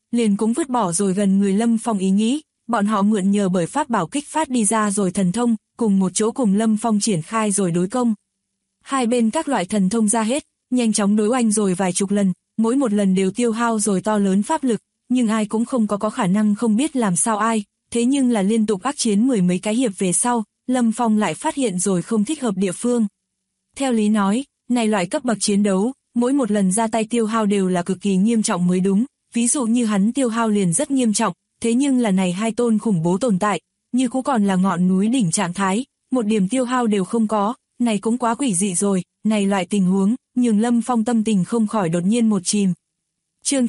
Speaker 2: liền cũng vứt bỏ rồi gần người Lâm Phong ý nghĩ, bọn họ mượn nhờ bởi pháp bảo kích phát đi ra rồi thần thông, cùng một chỗ cùng Lâm Phong triển khai rồi đối công. Hai bên các loại thần thông ra hết, nhanh chóng đối oanh rồi vài chục lần, mỗi một lần đều tiêu hao rồi to lớn pháp lực, nhưng ai cũng không có khả năng không biết làm sao ai, thế nhưng là liên tục ác chiến mười mấy cái hiệp về sau, Lâm Phong lại phát hiện rồi không thích hợp địa phương. Theo lý nói, này loại cấp bậc chiến đấu, mỗi một lần ra tay tiêu hao đều là cực kỳ nghiêm trọng mới đúng, ví dụ như hắn tiêu hao liền rất nghiêm trọng, thế nhưng là này hai tôn khủng bố tồn tại, như cũng còn là ngọn núi đỉnh trạng thái, một điểm tiêu hao đều không có, này cũng quá quỷ dị rồi, này loại tình huống, nhường Lâm Phong tâm tình không khỏi đột nhiên một chìm. Chương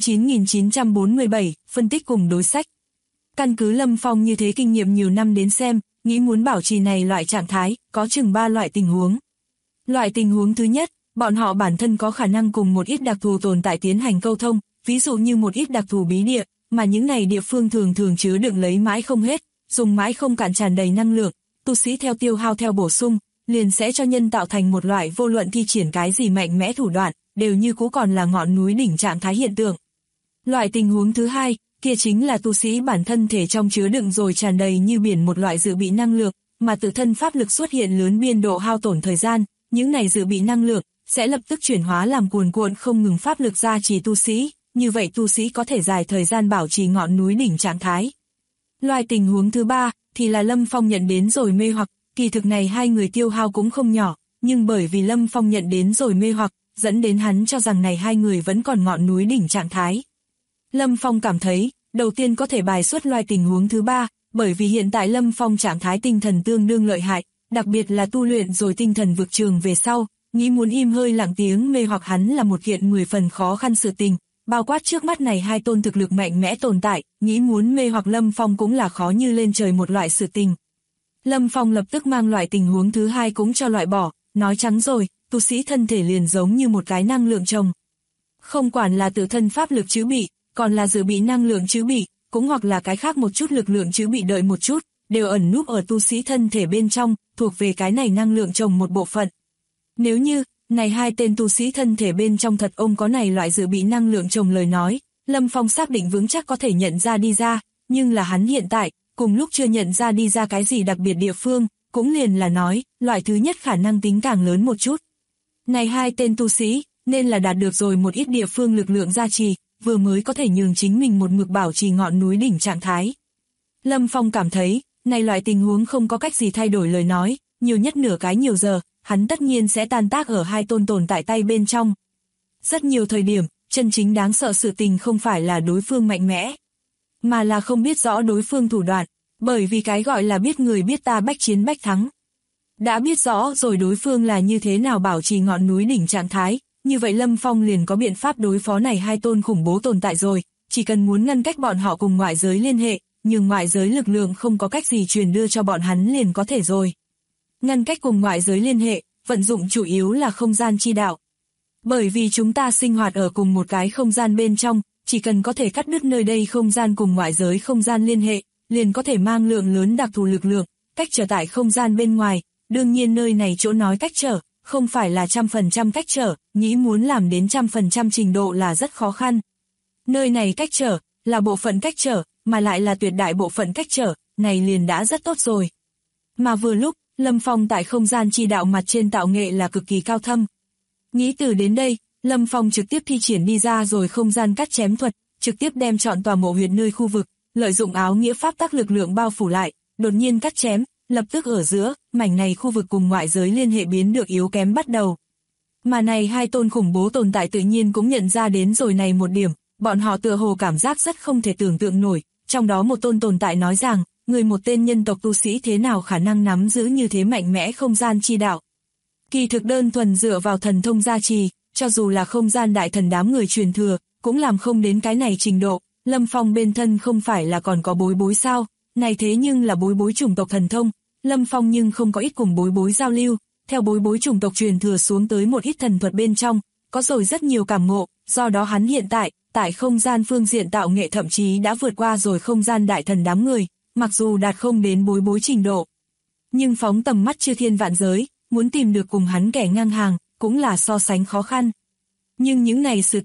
Speaker 2: 9947, phân tích cùng đối sách. Căn cứ Lâm Phong như thế kinh nghiệm nhiều năm đến xem, nghĩ muốn bảo trì này loại trạng thái, có chừng 3 loại tình huống. Loại tình huống thứ nhất, bọn họ bản thân có khả năng cùng một ít đặc thù tồn tại tiến hành câu thông, ví dụ như một ít đặc thù bí địa, mà những này địa phương thường thường chứa đựng lấy mãi không hết, dùng mãi không cạn tràn đầy năng lượng, tu sĩ theo tiêu hao theo bổ sung, liền sẽ cho nhân tạo thành một loại vô luận thi triển cái gì mạnh mẽ thủ đoạn, đều như cũ còn là ngọn núi đỉnh trạng thái hiện tượng. Loại tình huống thứ hai, kia chính là tu sĩ bản thân thể trong chứa đựng rồi tràn đầy như biển một loại dự bị năng lượng, mà tự thân pháp lực xuất hiện lớn biên độ hao tổn thời gian, những này dự bị năng lượng sẽ lập tức chuyển hóa làm cuồn cuộn không ngừng pháp lực gia trì tu sĩ, như vậy tu sĩ có thể dài thời gian bảo trì ngọn núi đỉnh trạng thái. Loại tình huống thứ ba thì là Lâm Phong nhận đến rồi mê hoặc, kỳ thực này hai người tiêu hao cũng không nhỏ, nhưng bởi vì Lâm Phong nhận đến rồi mê hoặc, dẫn đến hắn cho rằng này hai người vẫn còn ngọn núi đỉnh trạng thái. Lâm Phong cảm thấy, đầu tiên có thể bài xuất loại tình huống thứ ba, bởi vì hiện tại Lâm Phong trạng thái tinh thần tương đương lợi hại, đặc biệt là tu luyện rồi tinh thần vực trường về sau, nghĩ muốn im hơi lặng tiếng mê hoặc hắn là một kiện 10 phần khó khăn sự tình, bao quát trước mắt này hai tôn thực lực mạnh mẽ tồn tại, nghĩ muốn mê hoặc Lâm Phong cũng là khó như lên trời một loại sự tình. Lâm Phong lập tức mang loại tình huống thứ hai cũng cho loại bỏ, nói trắng rồi, tu sĩ thân thể liền giống như một cái năng lượng trồng. Không quản là tự thân pháp lực chữ bị, còn là dự bị năng lượng chữ bị, cũng hoặc là cái khác một chút lực lượng chữ bị đợi một chút, đều ẩn núp ở tu sĩ thân thể bên trong, thuộc về cái này năng lượng trồng một bộ phận. Nếu như, này hai tên tu sĩ thân thể bên trong thật ông có này loại dự bị năng lượng trồng lời nói, Lâm Phong xác định vững chắc có thể nhận ra đi ra, nhưng là hắn hiện tại, cùng lúc chưa nhận ra đi ra cái gì đặc biệt địa phương, cũng liền là nói, loại thứ nhất khả năng tính càng lớn một chút. Này hai tên tu sĩ, nên là đạt được rồi một ít địa phương lực lượng gia trì, vừa mới có thể nhường chính mình một mực bảo trì ngọn núi đỉnh trạng thái. Lâm Phong cảm thấy, này loại tình huống không có cách gì thay đổi lời nói, nhiều nhất nửa cái nhiều giờ, hắn tất nhiên sẽ tan tác ở hai tôn tồn tại tay bên trong. Rất nhiều thời điểm, chân chính đáng sợ sự tình không phải là đối phương mạnh mẽ, mà là không biết rõ đối phương thủ đoạn, bởi vì cái gọi là biết người biết ta bách chiến bách thắng. Đã biết rõ rồi đối phương là như thế nào bảo trì ngọn núi đỉnh trạng thái, như vậy Lâm Phong liền có biện pháp đối phó này hai tôn khủng bố tồn tại rồi, chỉ cần muốn ngăn cách bọn họ cùng ngoại giới liên hệ, nhưng ngoại giới lực lượng không có cách gì truyền đưa cho bọn hắn liền có thể rồi. Ngăn cách cùng ngoại giới liên hệ, vận dụng chủ yếu là không gian chi đạo. Bởi vì chúng ta sinh hoạt ở cùng một cái không gian bên trong, chỉ cần có thể cắt đứt nơi đây không gian cùng ngoại giới không gian liên hệ, liền có thể mang lượng lớn đặc thù lực lượng, cách trở tại không gian bên ngoài, đương nhiên nơi này chỗ nói cách trở, không phải là 100% cách trở, nghĩ muốn làm đến 100% trình độ là rất khó khăn. Nơi này cách trở, là bộ phận cách trở, mà lại là tuyệt đại bộ phận cách trở, này liền đã rất tốt rồi. Mà vừa lúc, Lâm Phong tại không gian chi đạo mặt trên tạo nghệ là cực kỳ cao thâm. Nghĩ từ đến đây, Lâm Phong trực tiếp thi triển đi ra rồi không gian cắt chém thuật, trực tiếp đem chọn tòa mộ huyệt nơi khu vực, lợi dụng áo nghĩa pháp tắc lực lượng bao phủ lại, đột nhiên cắt chém, lập tức ở giữa, mảnh này khu vực cùng ngoại giới liên hệ biến được yếu kém bắt đầu. Mà này hai tôn khủng bố tồn tại tự nhiên cũng nhận ra đến rồi này một điểm, bọn họ tựa hồ cảm giác rất không thể tưởng tượng nổi, trong đó một tôn tồn tại nói rằng, người một tên nhân tộc tu sĩ thế nào khả năng nắm giữ như thế mạnh mẽ không gian chi đạo. Kỳ thực đơn thuần dựa vào thần thông gia trì, cho dù là không gian đại thần đám người truyền thừa, cũng làm không đến cái này trình độ, Lâm Phong bên thân không phải là còn có bối bối sao, này thế nhưng là bối bối chủng tộc thần thông, Lâm Phong nhưng không có ít cùng bối bối giao lưu, theo bối bối chủng tộc truyền thừa xuống tới một ít thần thuật bên trong, có rồi rất nhiều cảm ngộ, do đó hắn hiện tại không gian phương diện tạo nghệ thậm chí đã vượt qua rồi không gian đại thần đám người, mặc dù đạt không đến bối bối trình độ. Nhưng phóng tầm mắt chư thiên vạn giới, muốn tìm được cùng hắn kẻ ngang hàng, cũng là so sánh khó khăn. Nhưng những này sự tình,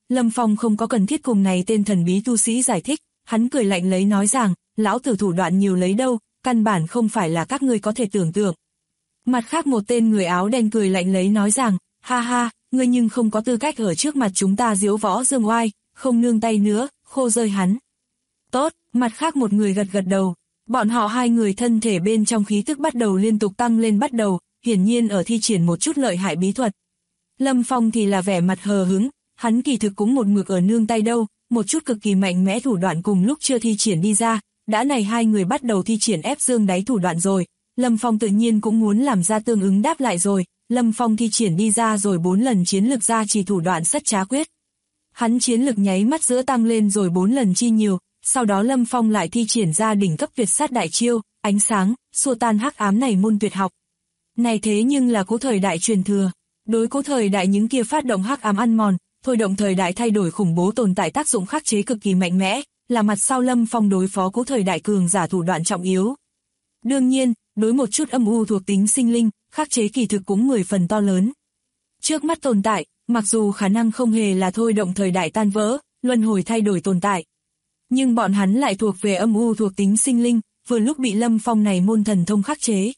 Speaker 2: Lâm Phong không có cần thiết cùng này tên thần bí tu sĩ giải thích, hắn cười lạnh lấy nói rằng, lão tử thủ đoạn nhiều lấy đâu, căn bản không phải là các ngươi có thể tưởng tượng. Mặt khác một tên người áo đen cười lạnh lấy nói rằng, ha ha, ngươi nhưng không có tư cách ở trước mặt chúng ta diếu võ dương oai, không nương tay nữa, khô rơi hắn. Tốt, mặt khác một người gật gật đầu, bọn họ hai người thân thể bên trong khí tức bắt đầu liên tục tăng lên bắt đầu, hiển nhiên ở thi triển một chút lợi hại bí thuật. Lâm Phong thì là vẻ mặt hờ hứng, hắn kỳ thực cũng một mực ở nương tay đâu, một chút cực kỳ mạnh mẽ thủ đoạn cùng lúc chưa thi triển đi ra, đã này hai người bắt đầu thi triển ép dương đáy thủ đoạn rồi, Lâm Phong tự nhiên cũng muốn làm ra tương ứng đáp lại rồi, Lâm Phong thi triển đi ra rồi 4 lần chiến lực ra chỉ thủ đoạn sất trá quyết. Hắn chiến lực nháy mắt giữa tăng lên rồi 4 lần chi nhiều, sau đó Lâm Phong lại thi triển ra đỉnh cấp tuyệt sát đại chiêu, ánh sáng, xua tan hắc ám này môn tuyệt học. Này thế nhưng là cố thời đại truyền thừa, đối cố thời đại những kia phát động hắc ám ăn mòn, thôi động thời đại thay đổi khủng bố tồn tại tác dụng khắc chế cực kỳ mạnh mẽ, là mặt sau Lâm Phong đối phó cố thời đại cường giả thủ đoạn trọng yếu. Đương nhiên, đối một chút âm u thuộc tính sinh linh, khắc chế kỳ thực cũng 10 phần to lớn. Trước mắt tồn tại, mặc dù khả năng không hề là thôi động thời đại tan vỡ, luân hồi thay đổi tồn tại. Nhưng bọn hắn lại thuộc về âm u thuộc tính sinh linh, vừa lúc bị Lâm Phong này môn thần thông khắc chế.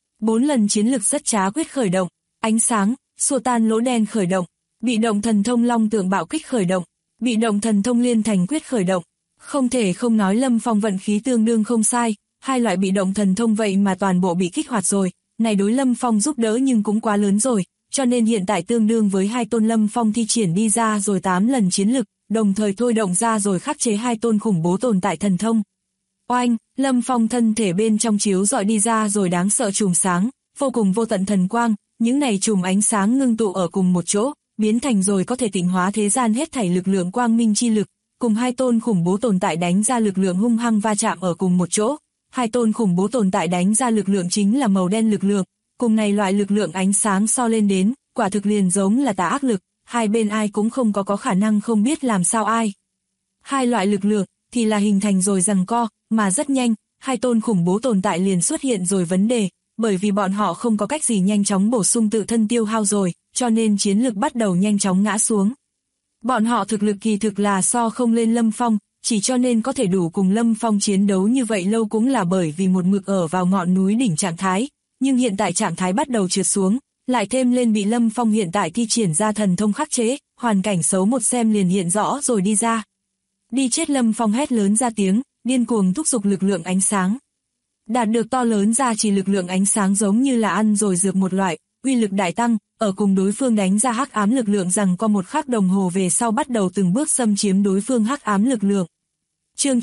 Speaker 2: 4 lần chiến lực rất trá quyết khởi động, ánh sáng, xua tan lỗ đen khởi động, bị động thần thông long tượng bạo kích khởi động, bị động thần thông liên thành quyết khởi động. Không thể không nói Lâm Phong vận khí tương đương không sai, hai loại bị động thần thông vậy mà toàn bộ bị kích hoạt rồi, này đối Lâm Phong giúp đỡ nhưng cũng quá lớn rồi, cho nên hiện tại tương đương với hai tôn Lâm Phong thi triển đi ra rồi 8 lần chiến lực, đồng thời thôi động ra rồi khắc chế hai tôn khủng bố tồn tại thần thông. Oanh, Lâm Phong thân thể bên trong chiếu dọi đi ra rồi đáng sợ chùm sáng, vô cùng vô tận thần quang, những này chùm ánh sáng ngưng tụ ở cùng một chỗ, biến thành rồi có thể tịnh hóa thế gian hết thảy lực lượng quang minh chi lực, cùng hai tôn khủng bố tồn tại đánh ra lực lượng hung hăng va chạm ở cùng một chỗ. Hai tôn khủng bố tồn tại đánh ra lực lượng chính là màu đen lực lượng, cùng này loại lực lượng ánh sáng so lên đến, quả thực liền giống là tà ác lực, hai bên ai cũng không có khả năng không biết làm sao ai. Hai loại lực lượng thì là hình thành rồi giằng co, mà rất nhanh, hai tôn khủng bố tồn tại liền xuất hiện rồi vấn đề, bởi vì bọn họ không có cách gì nhanh chóng bổ sung tự thân tiêu hao rồi, cho nên chiến lực bắt đầu nhanh chóng ngã xuống. Bọn họ thực lực kỳ thực là so không lên Lâm Phong, chỉ cho nên có thể đủ cùng Lâm Phong chiến đấu như vậy lâu cũng là bởi vì một mực ở vào ngọn núi đỉnh trạng thái, nhưng hiện tại trạng thái bắt đầu trượt xuống, lại thêm lên bị Lâm Phong hiện tại thi triển ra thần thông khắc chế, hoàn cảnh xấu một xem liền hiện rõ rồi đi ra. Đi chết Lâm Phong hét lớn ra tiếng, điên cuồng thúc giục lực lượng ánh sáng. Đạt được to lớn ra chỉ lực lượng ánh sáng giống như là ăn rồi dược một loại, uy lực đại tăng, ở cùng đối phương đánh ra hắc ám lực lượng rằng có một khắc đồng hồ về sau bắt đầu từng bước xâm chiếm đối phương hắc ám lực lượng. Chương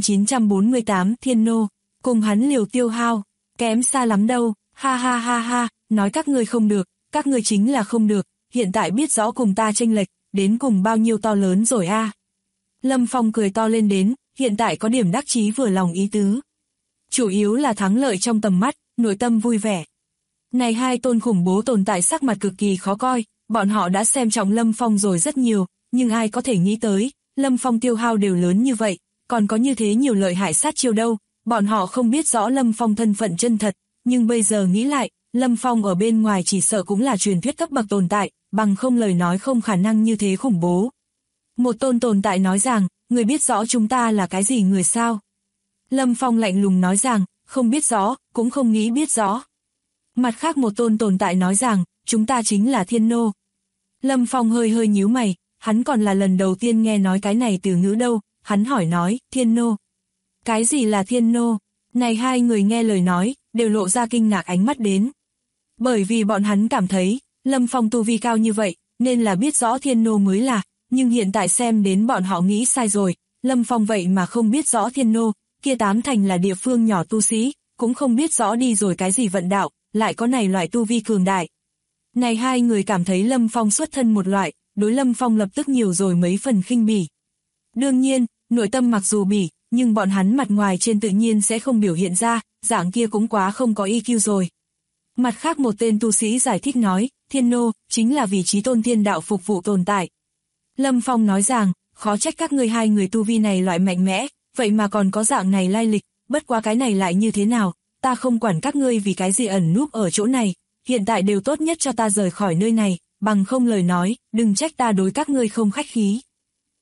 Speaker 2: 9948 Thiên Nô, cùng hắn liều tiêu hao, kém xa lắm đâu, ha ha ha ha, nói các ngươi không được, các ngươi chính là không được, hiện tại biết rõ cùng ta chênh lệch, đến cùng bao nhiêu to lớn rồi a. Lâm Phong cười to lên đến, hiện tại có điểm đắc chí vừa lòng ý tứ. Chủ yếu là thắng lợi trong tầm mắt, nội tâm vui vẻ. Này hai tôn khủng bố tồn tại sắc mặt cực kỳ khó coi, bọn họ đã xem trọng Lâm Phong rồi rất nhiều, nhưng ai có thể nghĩ tới, Lâm Phong tiêu hao đều lớn như vậy, còn có như thế nhiều lợi hại sát chiêu đâu, bọn họ không biết rõ Lâm Phong thân phận chân thật, nhưng bây giờ nghĩ lại, Lâm Phong ở bên ngoài chỉ sợ cũng là truyền thuyết cấp bậc tồn tại, bằng không lời nói không khả năng như thế khủng bố. Một tôn tồn tại nói rằng, người biết rõ chúng ta là cái gì người sao? Lâm Phong lạnh lùng nói rằng, không biết rõ, cũng không nghĩ biết rõ. Mặt khác một tôn tồn tại nói rằng, chúng ta chính là Thiên Nô. Lâm Phong hơi hơi nhíu mày, hắn còn là lần đầu tiên nghe nói cái này từ ngữ đâu, hắn hỏi nói, Thiên Nô. Cái gì là Thiên Nô? Này hai người nghe lời nói, đều lộ ra kinh ngạc ánh mắt đến. Bởi vì bọn hắn cảm thấy, Lâm Phong tu vi cao như vậy, nên là biết rõ Thiên Nô mới là, nhưng hiện tại xem đến bọn họ nghĩ sai rồi, Lâm Phong vậy mà không biết rõ Thiên Nô, kia tám thành là địa phương nhỏ tu sĩ, cũng không biết rõ đi rồi cái gì vận đạo, lại có này loại tu vi cường đại. Này hai người cảm thấy Lâm Phong xuất thân một loại, đối Lâm Phong lập tức nhiều rồi mấy phần khinh bỉ. Đương nhiên, nội tâm mặc dù bỉ, nhưng bọn hắn mặt ngoài trên tự nhiên sẽ không biểu hiện ra, dạng kia cũng quá không có EQ rồi. Mặt khác một tên tu sĩ giải thích nói, Thiên Nô, chính là vị trí tôn thiên đạo phục vụ tồn tại. Lâm Phong nói rằng, khó trách các ngươi hai người tu vi này loại mạnh mẽ, vậy mà còn có dạng này lai lịch, bất quá cái này lại như thế nào, ta không quản các ngươi vì cái gì ẩn núp ở chỗ này, hiện tại đều tốt nhất cho ta rời khỏi nơi này, bằng không lời nói, đừng trách ta đối các ngươi không khách khí.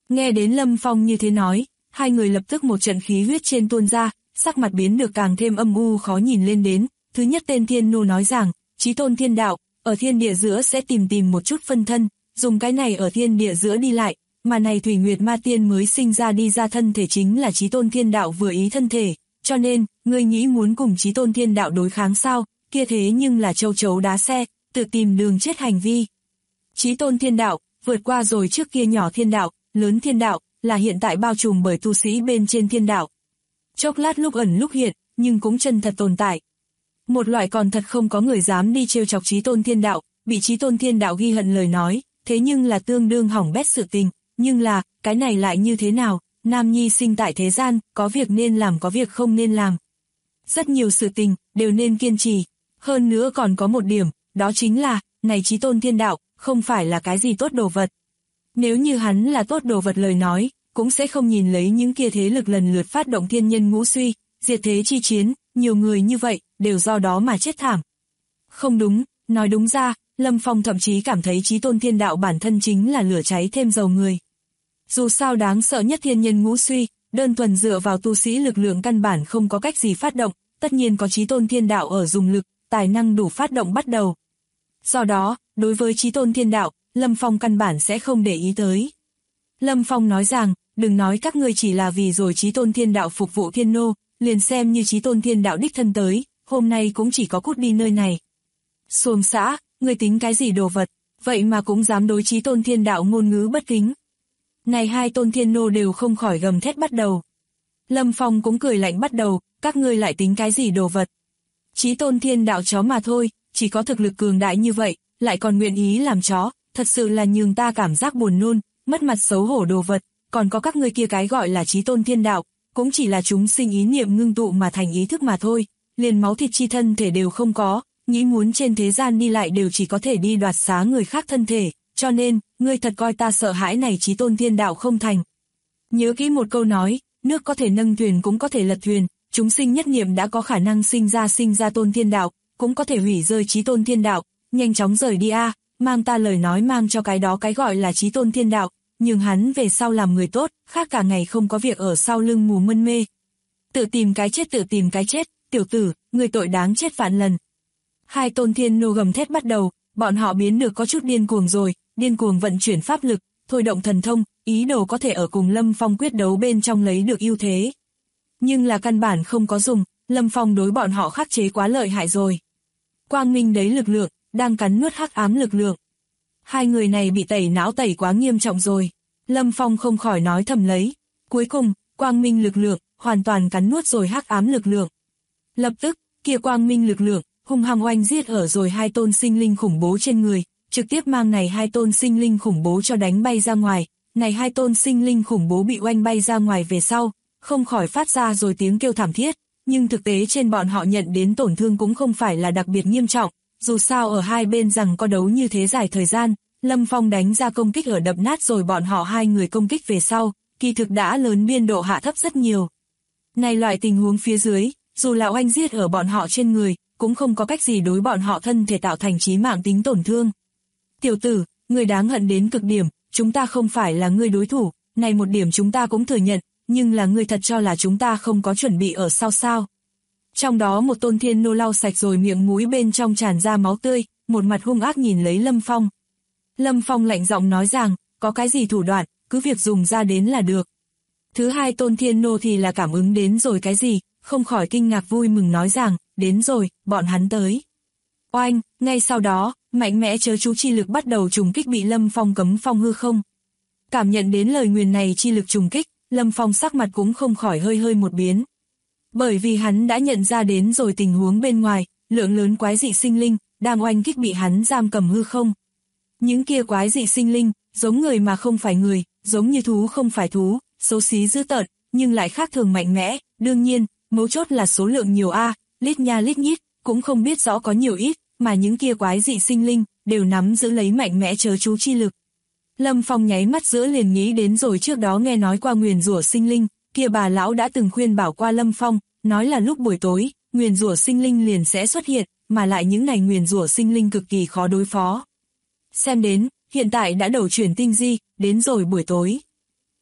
Speaker 2: Nghe đến Lâm Phong như thế nói, hai người lập tức một trận khí huyết trên tuôn ra, sắc mặt biến được càng thêm âm u khó nhìn lên đến. Thứ nhất tên thiên nô nói rằng, chí tôn thiên đạo, ở thiên địa giữa sẽ tìm một chút phân thân, dùng cái này ở thiên địa giữa đi lại, mà này Thủy Nguyệt Ma Tiên mới sinh ra đi ra thân thể chính là chí tôn thiên đạo vừa ý thân thể, cho nên, ngươi nghĩ muốn cùng chí tôn thiên đạo đối kháng sao, kia thế nhưng là châu chấu đá xe, tự tìm đường chết hành vi. Chí tôn thiên đạo, vượt qua rồi trước kia nhỏ thiên đạo, lớn thiên đạo, là hiện tại bao trùm bởi tu sĩ bên trên thiên đạo. Chốc lát lúc ẩn lúc hiện, nhưng cũng chân thật tồn tại. Một loại còn thật không có người dám đi trêu chọc chí tôn thiên đạo, bị chí tôn thiên đạo ghi hận lời nói, thế nhưng là tương đương hỏng bét sự tình, nhưng là, cái này lại như thế nào, nam nhi sinh tại thế gian, có việc nên làm có việc không nên làm. Rất nhiều sự tình, đều nên kiên trì. Hơn nữa còn có một điểm, đó chính là, này chí tôn thiên đạo, không phải là cái gì tốt đồ vật. Nếu như hắn là tốt đồ vật lời nói, cũng sẽ không nhìn lấy những kia thế lực lần lượt phát động thiên nhân ngũ suy, diệt thế chi chiến, nhiều người như vậy, đều do đó mà chết thảm. Không đúng, nói đúng ra, Lâm Phong thậm chí cảm thấy chí tôn thiên đạo bản thân chính là lửa cháy thêm dầu người. Dù sao đáng sợ nhất thiên nhân ngũ suy, đơn thuần dựa vào tu sĩ lực lượng căn bản không có cách gì phát động, tất nhiên có chí tôn thiên đạo ở dùng lực, tài năng đủ phát động bắt đầu. Do đó, đối với chí tôn thiên đạo, Lâm Phong căn bản sẽ không để ý tới. Lâm Phong nói rằng, đừng nói các ngươi chỉ là vì rồi chí tôn thiên đạo phục vụ thiên nô, liền xem như chí tôn thiên đạo đích thân tới, hôm nay cũng chỉ có cút đi nơi này. Xuồng xã, ngươi tính cái gì đồ vật, vậy mà cũng dám đối chí tôn thiên đạo ngôn ngữ bất kính. Này hai tôn thiên nô đều không khỏi gầm thét bắt đầu. Lâm Phong cũng cười lạnh bắt đầu, các ngươi lại tính cái gì đồ vật. Chí tôn thiên đạo chó mà thôi, chỉ có thực lực cường đại như vậy, lại còn nguyện ý làm chó, thật sự là nhường ta cảm giác buồn nôn, mất mặt xấu hổ đồ vật, còn có các ngươi kia cái gọi là chí tôn thiên đạo, cũng chỉ là chúng sinh ý niệm ngưng tụ mà thành ý thức mà thôi, liền máu thịt chi thân thể đều không có, nghĩ muốn trên thế gian đi lại đều chỉ có thể đi đoạt xá người khác thân thể, cho nên, ngươi thật coi ta sợ hãi này chí tôn thiên đạo không thành. Nhớ kỹ một câu nói, nước có thể nâng thuyền cũng có thể lật thuyền, chúng sinh nhất niệm đã có khả năng sinh ra tôn thiên đạo, cũng có thể hủy rơi chí tôn thiên đạo, nhanh chóng rời đi a, mang ta lời nói mang cho cái đó cái gọi là chí tôn thiên đạo, nhưng hắn về sau làm người tốt, khác cả ngày không có việc ở sau lưng mù mân mê. Tự tìm cái chết, tiểu tử, người tội đáng chết vạn lần. Hai tôn thiên nô gầm thét bắt đầu, bọn họ biến được có chút điên cuồng rồi, điên cuồng vận chuyển pháp lực, thôi động thần thông, ý đồ có thể ở cùng Lâm Phong quyết đấu bên trong lấy được ưu thế. Nhưng là căn bản không có dùng, Lâm Phong đối bọn họ khắc chế quá lợi hại rồi. Quang minh đấy lực lượng, đang cắn nuốt hắc ám lực lượng. Hai người này bị tẩy não tẩy quá nghiêm trọng rồi. Lâm Phong không khỏi nói thầm lấy. Cuối cùng, quang minh lực lượng, hoàn toàn cắn nuốt rồi hắc ám lực lượng. Lập tức, kia quang minh lực lượng, hung hăng oanh giết ở rồi hai tôn sinh linh khủng bố trên người, trực tiếp mang này hai tôn sinh linh khủng bố cho đánh bay ra ngoài. Này hai tôn sinh linh khủng bố bị oanh bay ra ngoài về sau, không khỏi phát ra rồi tiếng kêu thảm thiết, nhưng thực tế trên bọn họ nhận đến tổn thương cũng không phải là đặc biệt nghiêm trọng, dù sao ở hai bên rằng có đấu như thế dài thời gian, Lâm Phong đánh ra công kích ở đập nát rồi bọn họ hai người công kích về sau, kỳ thực đã lớn biên độ hạ thấp rất nhiều. Này loại tình huống phía dưới, dù là oanh giết ở bọn họ trên người, cũng không có cách gì đối bọn họ thân thể tạo thành chí mạng tính tổn thương. Tiểu tử, người đáng hận đến cực điểm, chúng ta không phải là người đối thủ, này một điểm chúng ta cũng thừa nhận, nhưng là người thật cho là chúng ta không có chuẩn bị ở sau sao. Trong đó một tôn thiên nô lau sạch rồi miệng mũi bên trong tràn ra máu tươi, một mặt hung ác nhìn lấy Lâm Phong. Lâm Phong lạnh giọng nói rằng, có cái gì thủ đoạn, cứ việc dùng ra đến là được. Thứ hai tôn thiên nô thì là cảm ứng đến rồi cái gì, không khỏi kinh ngạc vui mừng nói rằng, đến rồi, bọn hắn tới. Oanh, ngay sau đó, mạnh mẽ chớ chú chi lực bắt đầu trùng kích bị Lâm Phong cấm phong hư không. Cảm nhận đến lời nguyền này chi lực trùng kích, Lâm Phong sắc mặt cũng không khỏi hơi một biến. Bởi vì hắn đã nhận ra đến rồi tình huống bên ngoài, lượng lớn quái dị sinh linh, đang oanh kích bị hắn giam cầm hư không. Những kia quái dị sinh linh, giống người mà không phải người, giống như thú không phải thú, xấu xí dữ tợn, nhưng lại khác thường mạnh mẽ, đương nhiên, mấu chốt là số lượng nhiều lít nha lít nhít, cũng không biết rõ có nhiều ít, mà những kia quái dị sinh linh, đều nắm giữ lấy mạnh mẽ chớ chú chi lực. Lâm Phong nháy mắt giữa liền nghĩ đến rồi trước đó nghe nói qua nguyền rủa sinh linh, kia bà lão đã từng khuyên bảo qua Lâm Phong, nói là lúc buổi tối, nguyền rủa sinh linh liền sẽ xuất hiện, mà lại những này nguyền rủa sinh linh cực kỳ khó đối phó. Xem đến, hiện tại đã đầu chuyển tinh di, đến rồi buổi tối.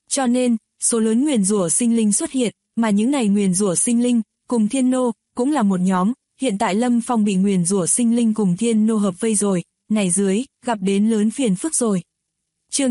Speaker 2: Cho nên, số lớn nguyền rủa sinh linh xuất hiện, mà những này nguyền rủa sinh linh, cùng thiên nô, cũng là một nhóm, hiện tại Lâm Phong bị nguyền rủa sinh linh cùng thiên nô hợp vây rồi, này dưới, gặp đến lớn phiền phức rồi. Chương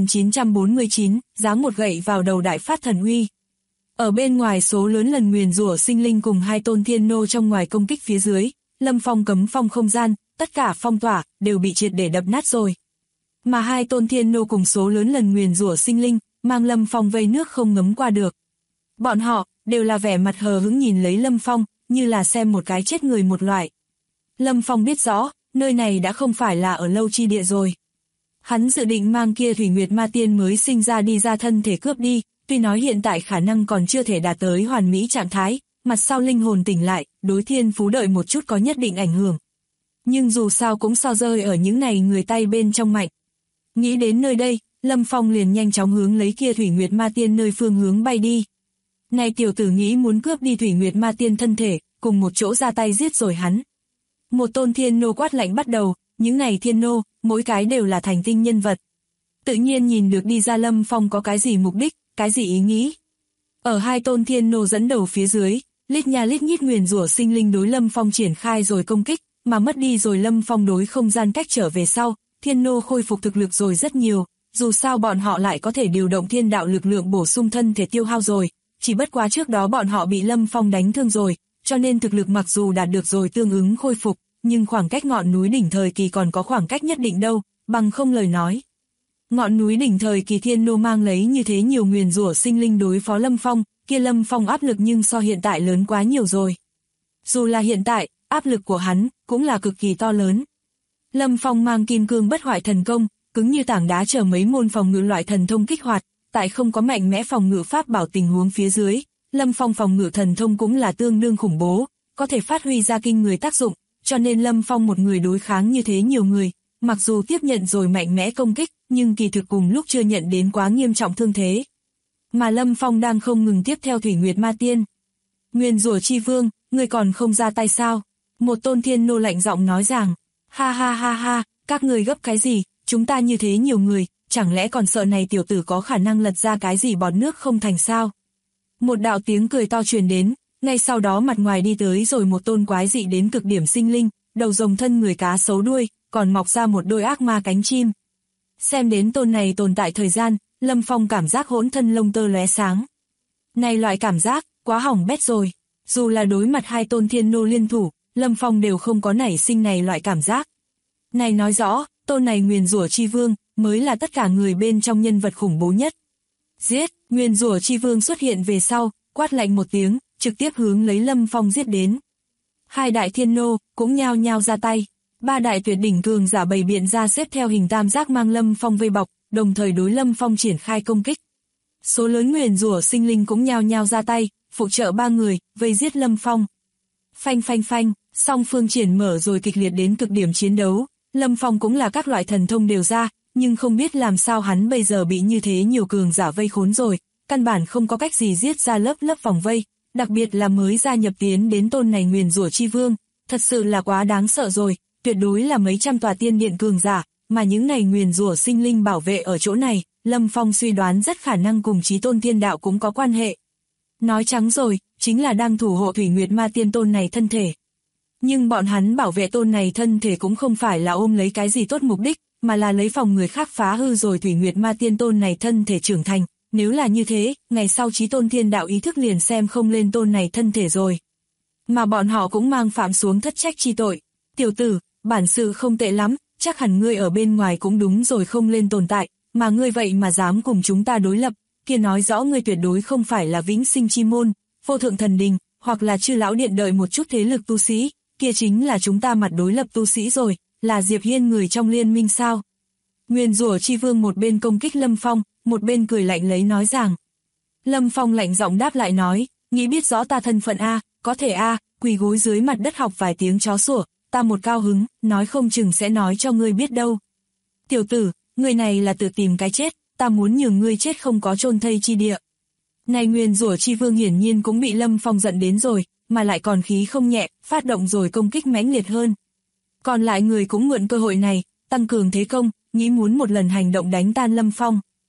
Speaker 2: 9949, giáng một gậy vào đầu đại phát thần uy. Ở bên ngoài số lớn lần nguyền rủa sinh linh cùng hai tôn thiên nô trong ngoài công kích phía dưới, Lâm Phong cấm phong không gian, tất cả phong tỏa, đều bị triệt để đập nát rồi. Mà hai tôn thiên nô cùng số lớn lần nguyền rủa sinh linh, mang Lâm Phong vây nước không ngấm qua được. Bọn họ, đều là vẻ mặt hờ hững nhìn lấy Lâm Phong, như là xem một cái chết người một loại. Lâm Phong biết rõ, nơi này đã không phải là ở lâu chi địa rồi. Hắn dự định mang kia Thủy Nguyệt Ma Tiên mới sinh ra đi ra thân thể cướp đi, tuy nói hiện tại khả năng còn chưa thể đạt tới hoàn mỹ trạng thái, mặt sau linh hồn tỉnh lại, đối thiên phú đợi một chút có nhất định ảnh hưởng. Nhưng dù sao cũng so rơi ở những này người tay bên trong mạnh. Nghĩ đến nơi đây, Lâm Phong liền nhanh chóng hướng lấy kia Thủy Nguyệt Ma Tiên nơi phương hướng bay đi. Này tiểu tử nghĩ muốn cướp đi Thủy Nguyệt Ma Tiên thân thể, cùng một chỗ ra tay giết rồi hắn. Một tôn thiên nô quát lạnh bắt đầu, những này thiên nô, mỗi cái đều là thành tinh nhân vật. Tự nhiên nhìn được đi ra Lâm Phong có cái gì mục đích, cái gì ý nghĩ. Ở hai tôn thiên nô dẫn đầu phía dưới, lít nha lít nhít nguyền rủa sinh linh đối Lâm Phong triển khai rồi công kích, mà mất đi rồi Lâm Phong đối không gian cách trở về sau, thiên nô khôi phục thực lực rồi rất nhiều, dù sao bọn họ lại có thể điều động thiên đạo lực lượng bổ sung thân thể tiêu hao rồi, chỉ bất quá trước đó bọn họ bị Lâm Phong đánh thương rồi, cho nên thực lực mặc dù đạt được rồi tương ứng khôi phục, nhưng khoảng cách ngọn núi đỉnh thời kỳ còn có khoảng cách nhất định đâu, bằng không lời nói. Ngọn núi đỉnh thời kỳ thiên nô mang lấy như thế nhiều nguyền rủa sinh linh đối phó Lâm Phong, kia Lâm Phong áp lực nhưng so hiện tại lớn quá nhiều rồi. Dù là hiện tại, áp lực của hắn cũng là cực kỳ to lớn. Lâm Phong mang kim cương bất hoại thần công, cứng như tảng đá chờ mấy môn phòng ngự loại thần thông kích hoạt, tại không có mạnh mẽ phòng ngự pháp bảo tình huống phía dưới, Lâm Phong phòng ngự thần thông cũng là tương đương khủng bố, có thể phát huy ra kinh người tác dụng, cho nên Lâm Phong một người đối kháng như thế nhiều người, mặc dù tiếp nhận rồi mạnh mẽ công kích, nhưng kỳ thực cùng lúc chưa nhận đến quá nghiêm trọng thương thế. Mà Lâm Phong đang không ngừng tiếp theo Thủy Nguyệt Ma Tiên. Nguyên rủa chi vương, người còn không ra tay sao? Một tôn thiên nô lạnh giọng nói rằng, ha ha ha ha, các người gấp cái gì, chúng ta như thế nhiều người, chẳng lẽ còn sợ này tiểu tử có khả năng lật ra cái gì bọt nước không thành sao? Một đạo tiếng cười to truyền đến, ngay sau đó mặt ngoài đi tới rồi một tôn quái dị đến cực điểm sinh linh, đầu rồng thân người cá sấu đuôi, còn mọc ra một đôi ác ma cánh chim. Xem đến tôn này tồn tại thời gian, Lâm Phong cảm giác hỗn thân lông tơ lóe sáng. Này loại cảm giác, quá hỏng bét rồi. Dù là đối mặt hai tôn thiên nô liên thủ, Lâm Phong đều không có nảy sinh này loại cảm giác. Này nói rõ, tôn này nguyền rủa chi vương, mới là tất cả người bên trong nhân vật khủng bố nhất. Giết, nguyền rủa chi vương xuất hiện về sau, quát lạnh một tiếng, trực tiếp hướng lấy Lâm Phong giết đến. Hai đại thiên nô, cũng nhao nhao ra tay. Ba đại tuyệt đỉnh cường giả bày biện ra xếp theo hình tam giác mang Lâm Phong vây bọc, đồng thời đối Lâm Phong triển khai công kích. Số lớn nguyền rủa sinh linh cũng nhao nhao ra tay, phụ trợ ba người, vây giết Lâm Phong. Phanh phanh phanh, song phương triển mở rồi kịch liệt đến cực điểm chiến đấu, Lâm Phong cũng là các loại thần thông đều ra, nhưng không biết làm sao hắn bây giờ bị như thế nhiều cường giả vây khốn rồi, căn bản không có cách gì giết ra lớp vòng vây, đặc biệt là mới gia nhập tiến đến tôn này nguyền rủa chi vương, thật sự là quá đáng sợ rồi, tuyệt đối là mấy trăm tòa tiên điện cường giả, mà những này nguyền rủa sinh linh bảo vệ ở chỗ này, Lâm Phong suy đoán rất khả năng cùng chí tôn thiên đạo cũng có quan hệ. Nói trắng rồi, chính là đang thủ hộ Thủy Nguyệt Ma Tiên tôn này thân thể. Nhưng bọn hắn bảo vệ tôn này thân thể cũng không phải là ôm lấy cái gì tốt mục đích, mà là lấy phòng người khác phá hư rồi Thủy Nguyệt Ma Tiên tôn này thân thể trưởng thành. Nếu là như thế, ngày sau chí tôn thiên đạo ý thức liền xem không lên tôn này thân thể rồi. Mà bọn họ cũng mang phạm xuống thất trách chi tội. Tiểu tử, bản sự không tệ lắm, chắc hẳn ngươi ở bên ngoài cũng đúng rồi không lên tồn tại, mà ngươi vậy mà dám cùng chúng ta đối lập, kia nói rõ ngươi tuyệt đối không phải là vĩnh sinh chi môn, vô thượng thần đình, hoặc là chư lão điện đợi một chút thế lực tu sĩ, kia chính là chúng ta mặt đối lập tu sĩ rồi, là Diệp Hiên người trong liên minh sao. Nguyên rủa chi vương một bên công kích Lâm Phong, một bên cười lạnh lấy nói rằng. Lâm Phong lạnh giọng đáp lại nói, nghĩ biết rõ ta thân phận a, có thể a, quỳ gối dưới mặt đất học vài tiếng chó sủa, ta một cao hứng, nói không chừng sẽ nói cho ngươi biết đâu. Tiểu tử, người này là tự tìm cái chết, ta muốn nhường ngươi chết không có chôn thây chi địa. Này nguyên rủa chi vương hiển nhiên cũng bị Lâm Phong giận đến rồi, mà lại còn khí không nhẹ, phát động rồi công kích mãnh liệt hơn. Còn lại người cũng mượn cơ hội này, tăng cường thế công, nghĩ muốn một lần hành động đánh tan Lâm Phong.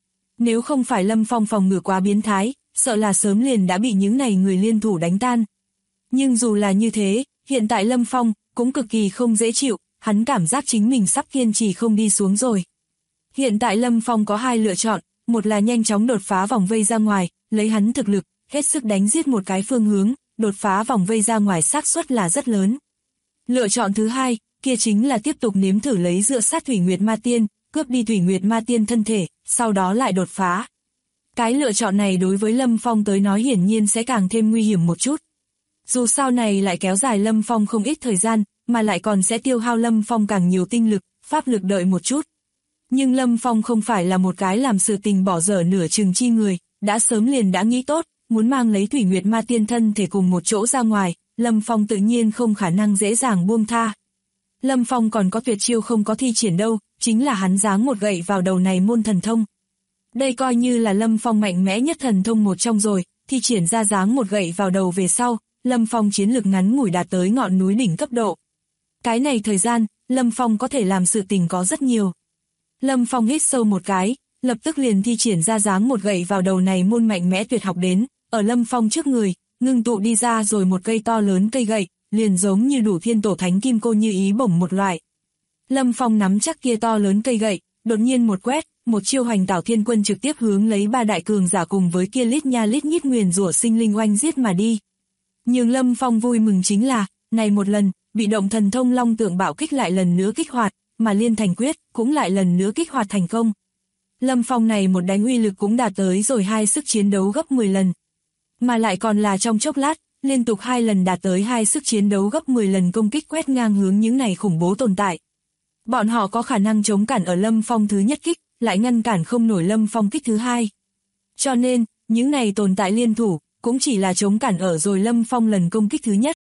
Speaker 2: Nếu không phải Lâm Phong phòng ngự quá biến thái, sợ là sớm liền đã bị những này người liên thủ đánh tan. Nhưng dù là như thế, hiện tại Lâm Phong cũng cực kỳ không dễ chịu, hắn cảm giác chính mình sắp kiên trì không đi xuống rồi. Hiện tại Lâm Phong có hai lựa chọn, một là nhanh chóng đột phá vòng vây ra ngoài, lấy hắn thực lực, hết sức đánh giết một cái phương hướng, đột phá vòng vây ra ngoài xác suất là rất lớn. Lựa chọn thứ hai, kia chính là tiếp tục nếm thử lấy dựa sát Thủy Nguyệt Ma Tiên, cướp đi Thủy Nguyệt Ma Tiên thân thể, sau đó lại đột phá. Cái lựa chọn này đối với Lâm Phong tới nói hiển nhiên sẽ càng thêm nguy hiểm một chút. Dù sau này lại kéo dài Lâm Phong không ít thời gian, mà lại còn sẽ tiêu hao Lâm Phong càng nhiều tinh lực, pháp lực đợi một chút. Nhưng Lâm Phong không phải là một cái làm sự tình bỏ dở nửa chừng chi người, đã sớm liền đã nghĩ tốt, muốn mang lấy Thủy Nguyệt Ma Tiên thân thể cùng một chỗ ra ngoài, Lâm Phong tự nhiên không khả năng dễ dàng buông tha. Lâm Phong còn có tuyệt chiêu không có thi triển đâu, chính là hắn giáng một gậy vào đầu này môn thần thông. Đây coi như là Lâm Phong mạnh mẽ nhất thần thông một trong rồi, thi triển ra giáng một gậy vào đầu về sau, Lâm Phong chiến lực ngắn ngủi đạt tới ngọn núi đỉnh cấp độ. Cái này thời gian, Lâm Phong có thể làm sự tình có rất nhiều. Lâm Phong hít sâu một cái, lập tức liền thi triển ra giáng một gậy vào đầu này môn mạnh mẽ tuyệt học đến, ở Lâm Phong trước người, ngưng tụ đi ra rồi một cây to lớn cây gậy, liền giống như đủ thiên tổ thánh kim cô như ý bổng một loại. Lâm Phong nắm chắc kia to lớn cây gậy, đột nhiên một quét, một chiêu hành tảo thiên quân trực tiếp hướng lấy ba đại cường giả cùng với kia lít nha lít nhít nguyền rủa sinh linh oanh giết mà đi. Nhưng Lâm Phong vui mừng chính là, này một lần, bị động thần thông long tượng bạo kích lại lần nữa kích hoạt, mà liên thành quyết cũng lại lần nữa kích hoạt thành công. Lâm Phong này một đánh uy lực cũng đạt tới rồi 2 sức chiến đấu gấp 10 lần. Mà lại còn là trong chốc lát, liên tục 2 lần đạt tới 2 sức chiến đấu gấp 10 lần công kích quét ngang hướng những này khủng bố tồn tại. Bọn họ có khả năng chống cản ở Lâm Phong thứ nhất kích, lại ngăn cản không nổi Lâm Phong kích thứ hai. Cho nên, những này tồn tại liên thủ, cũng chỉ là chống cản ở rồi Lâm Phong lần công kích thứ nhất.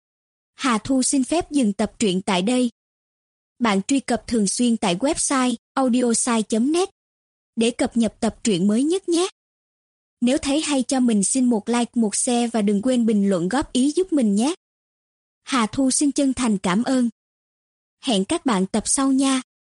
Speaker 3: Hà Thu xin phép dừng tập truyện tại đây. Bạn truy cập thường xuyên tại website audiosai.net để cập nhật tập truyện mới nhất nhé. Nếu thấy hay cho mình xin một like, một share và đừng quên bình luận góp ý giúp mình nhé. Hà Thu xin chân thành cảm ơn. Hẹn các bạn tập sau nha.